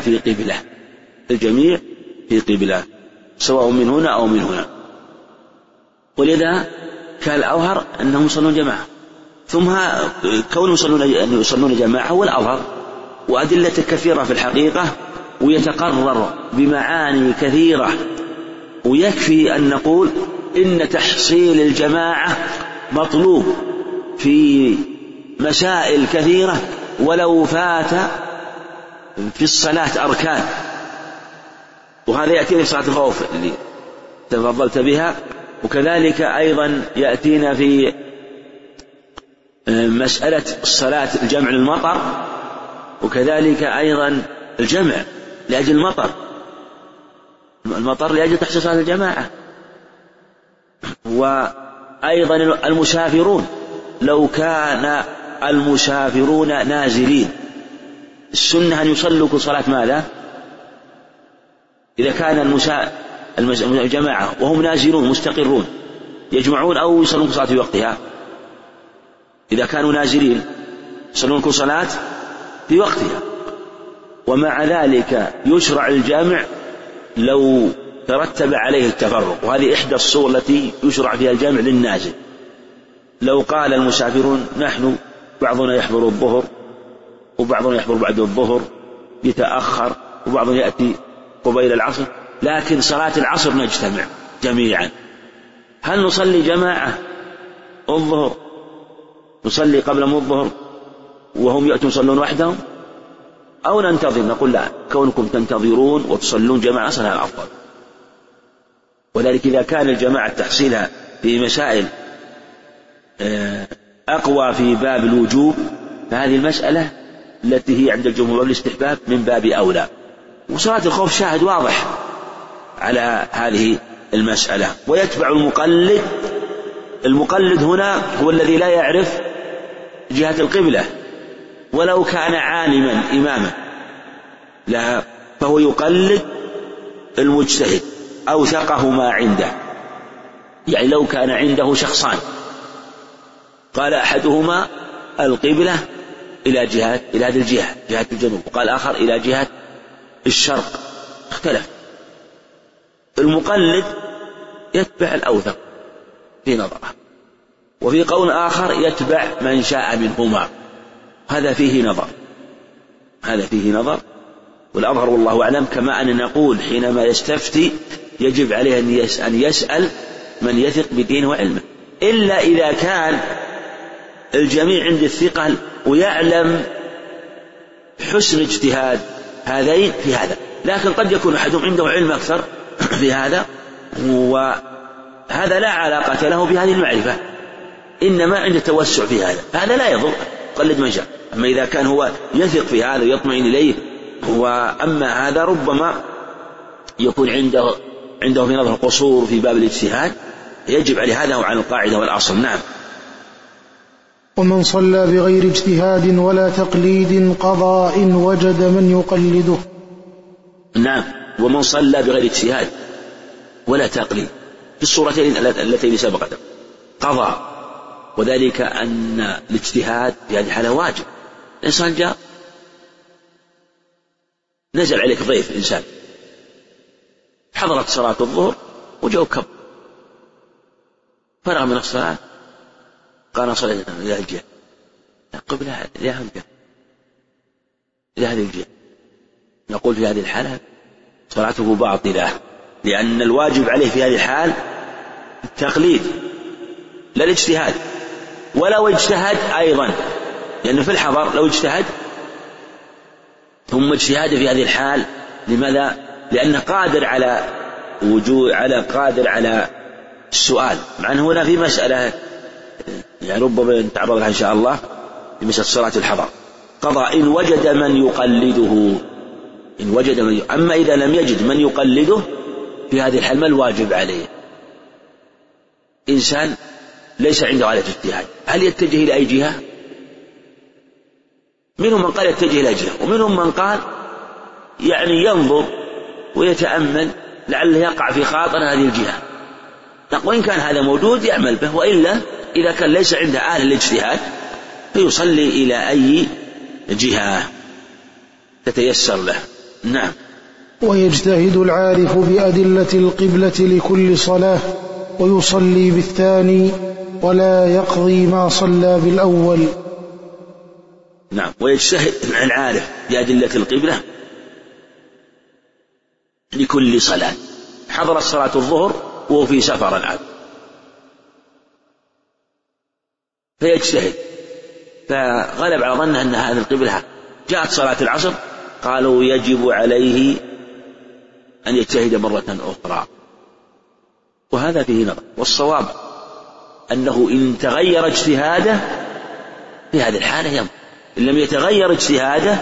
في قبلة سواء من هنا أو من هنا، ولذا كان الأظهر أنهم يصلون جماعة، ثم كونهم يصلون جماعة هو الأظهر، وأدلة كثيرة في الحقيقة ويتقرر بمعاني كثيرة، ويكفي أن نقول إن تحصيل الجماعة مطلوب في مسائل كثيرة، ولو فات في الصلاة أركان، وهذا يأتينا في صلاة الخوف اللي تفضلت بها، وكذلك أيضا يأتينا في مسألة الصلاة الجمع للمطر، وكذلك أيضا الجمع لأجل المطر لأجل تحصيل صلاة الجماعة. وأيضا المسافرون لو كان المسافرون نازلين السنة أن يصلوا كل صلاة ماذا؟ إذا كان الجماعة وهم نازلون مستقرون يجمعون أو يصلون كل صلاة في وقتها. إذا كانوا نازلين يصلون كل صلاة في وقتها، ومع ذلك يشرع الجمع لو ترتب عليه التفرق، وهذه إحدى الصور التي يشرع فيها الجمع للنازل. لو قال المسافرون نحن بعضنا يحضر الظهر وبعضنا يحضر بعد الظهر يتأخر وبعضنا يأتي قبيل العصر، لكن صلاة العصر نجتمع جميعا، هل نصلي جماعة الظهر نصلي قبل الظهر وهم يأتون يصلون وحدهم، أو ننتظر؟ نقول لا، كونكم تنتظرون وتصلون جماعة أصلا الأفضل. وذلك إذا كان الجماعة تحصيلها في مسائل أقوى في باب الوجوب، فهذه المسألة التي هي عند الجمهور الاستحباب من باب أولى. وصلاة الخوف شاهد واضح على هذه المسألة. ويتبع المقلد هنا هو الذي لا يعرف جهة القبلة ولو كان عالما إماما، لا، فهو يقلد المجتهد أوثقه ما عنده. يعني لو كان عنده شخصان قال أحدهما القبلة إلى هذه الجهة جهة الجنوب، وقال آخر إلى جهة الشرق، اختلف، المقلد يتبع الأوثق في نظره، وفي قول آخر يتبع من شاء منهما، هذا فيه نظر. والأظهر والله أعلم كما أن نقول حينما يستفتي يجب عليه أن يسأل من يثق بدينه وعلمه، إلا إذا كان الجميع عند الثقة ويعلم حسن اجتهاد هذين في هذا، لكن قد يكون أحدهم عنده علم أكثر في هذا، وهذا لا علاقة له بهذه المعرفة، إنما عنده توسع في هذا لا يضر، قلد من شاء. أما إذا كان هو يثق في هذا ويطمئن إليه، وأما هذا ربما يكون عنده في نظر قصور في باب الاجتهاد، يجب عليه هذا وعن القاعدة والأصل. نعم. ومن صلى بغير اجتهاد ولا تقليد قضى إن وجد من يقلده. نعم. ومن صلى بغير اجتهاد ولا تقليد في الصورتين اللتين سبقت قضى، وذلك أن الاجتهاد في هذه الحالة واجب. الإنسان جاء نزل عليك ضيف إنسان، حضرت صلاة الظهر وجاء كب، فرغ من الصلاة قال صليت إلى الجهة قبل إلى هذه الجهة، نقول في هذه الحالة صلاته باطلة، لأن الواجب عليه في هذه الحال التقليد لا الاجتهاد. ولو اجتهد أيضا، لأنه في الحضر لو اجتهد ثم اجتهاد في هذه الحال، لماذا؟ لأنه قادر على السؤال، مع أنه هنا في مسألة يعني ربما نتعرض لها إن شاء الله في مسألة صلاة الحضر. قضى إن وجد من يقلده، أما إذا لم يجد من يقلده في هذه الحال ما الواجب عليه؟ إنسان ليس عنده على اجتهاد، هل يتجه إلى أي جهة؟ منهم من قال يتجه إلى جهة، ومنهم من قال يعني ينظر ويتأمل لعله يقع في خاطر هذه الجهة، وإن كان هذا موجود يعمل به، وإلا إذا كان ليس عنده آل الاجتهاد فيصلي إلى أي جهة تتيسر له. نعم. ويجتهد العارف بأدلة القبلة لكل صلاة ويصلي بالثاني ولا يقضي ما صلى بالأول. نعم. ويجتهد العارف بأدلة القبلة لكل صلاة، حضرت صلاة الظهر وهو في سفر الآن فيجتهد، فغلب على ظنه أن هذه القبلة. جاءت صلاة العصر قالوا يجب عليه أن يجتهد مرة أخرى، وهذا فيه نظر، والصواب أنه إن تغير اجتهاده في هذه الحالة يمضي، إن لم يتغير اجتهاده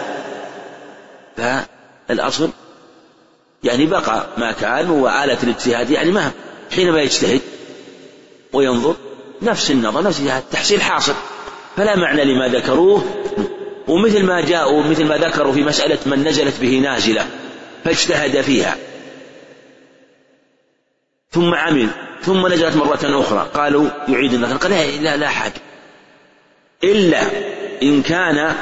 فالأصل يعني بقى ما كان، وآلة الاجتهاد يعني ما حينما يجتهد وينظر نفس النظر نفس التحصيل حاصل، فلا معنى لما ذكروه. ومثل ما جاءوا مثل ما ذكروا في مسألة من نزلت به نازلة فاجتهد فيها ثم عمل ثم نزلت مرة أخرى قالوا يعيد النظر، قال لا حاجة، إلا إن كان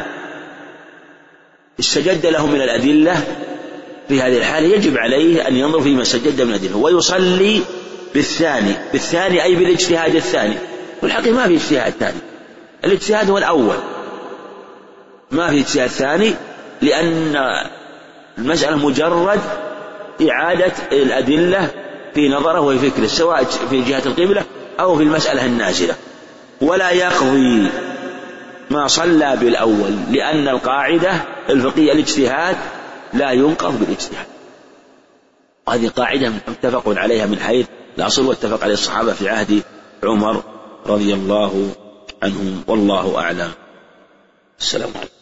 استجد له من الأدلة في هذه الحالة يجب عليه أن ينظر فيما استجد من الأدلة ويصلي بالثاني أي بالاجتهاد الثاني. والحقيقة ما في اجتهاد ثاني، الاجتهاد هو الأول، ما في اجتهاد ثاني، لأن المسألة مجرد إعادة الأدلة في نظره وفي فكره، سواء في جهة القبلة أو في المسألة النازلة. ولا يقضي ما صلى بالأول، لأن القاعدة الفقهية الاجتهاد لا ينقض بالاجتهاد، وهذه قاعدة متفق عليها من حيث الأصل، واتفق عليه الصحابة في عهد عمر رضي الله عنهم، والله أعلم. السلام عليكم.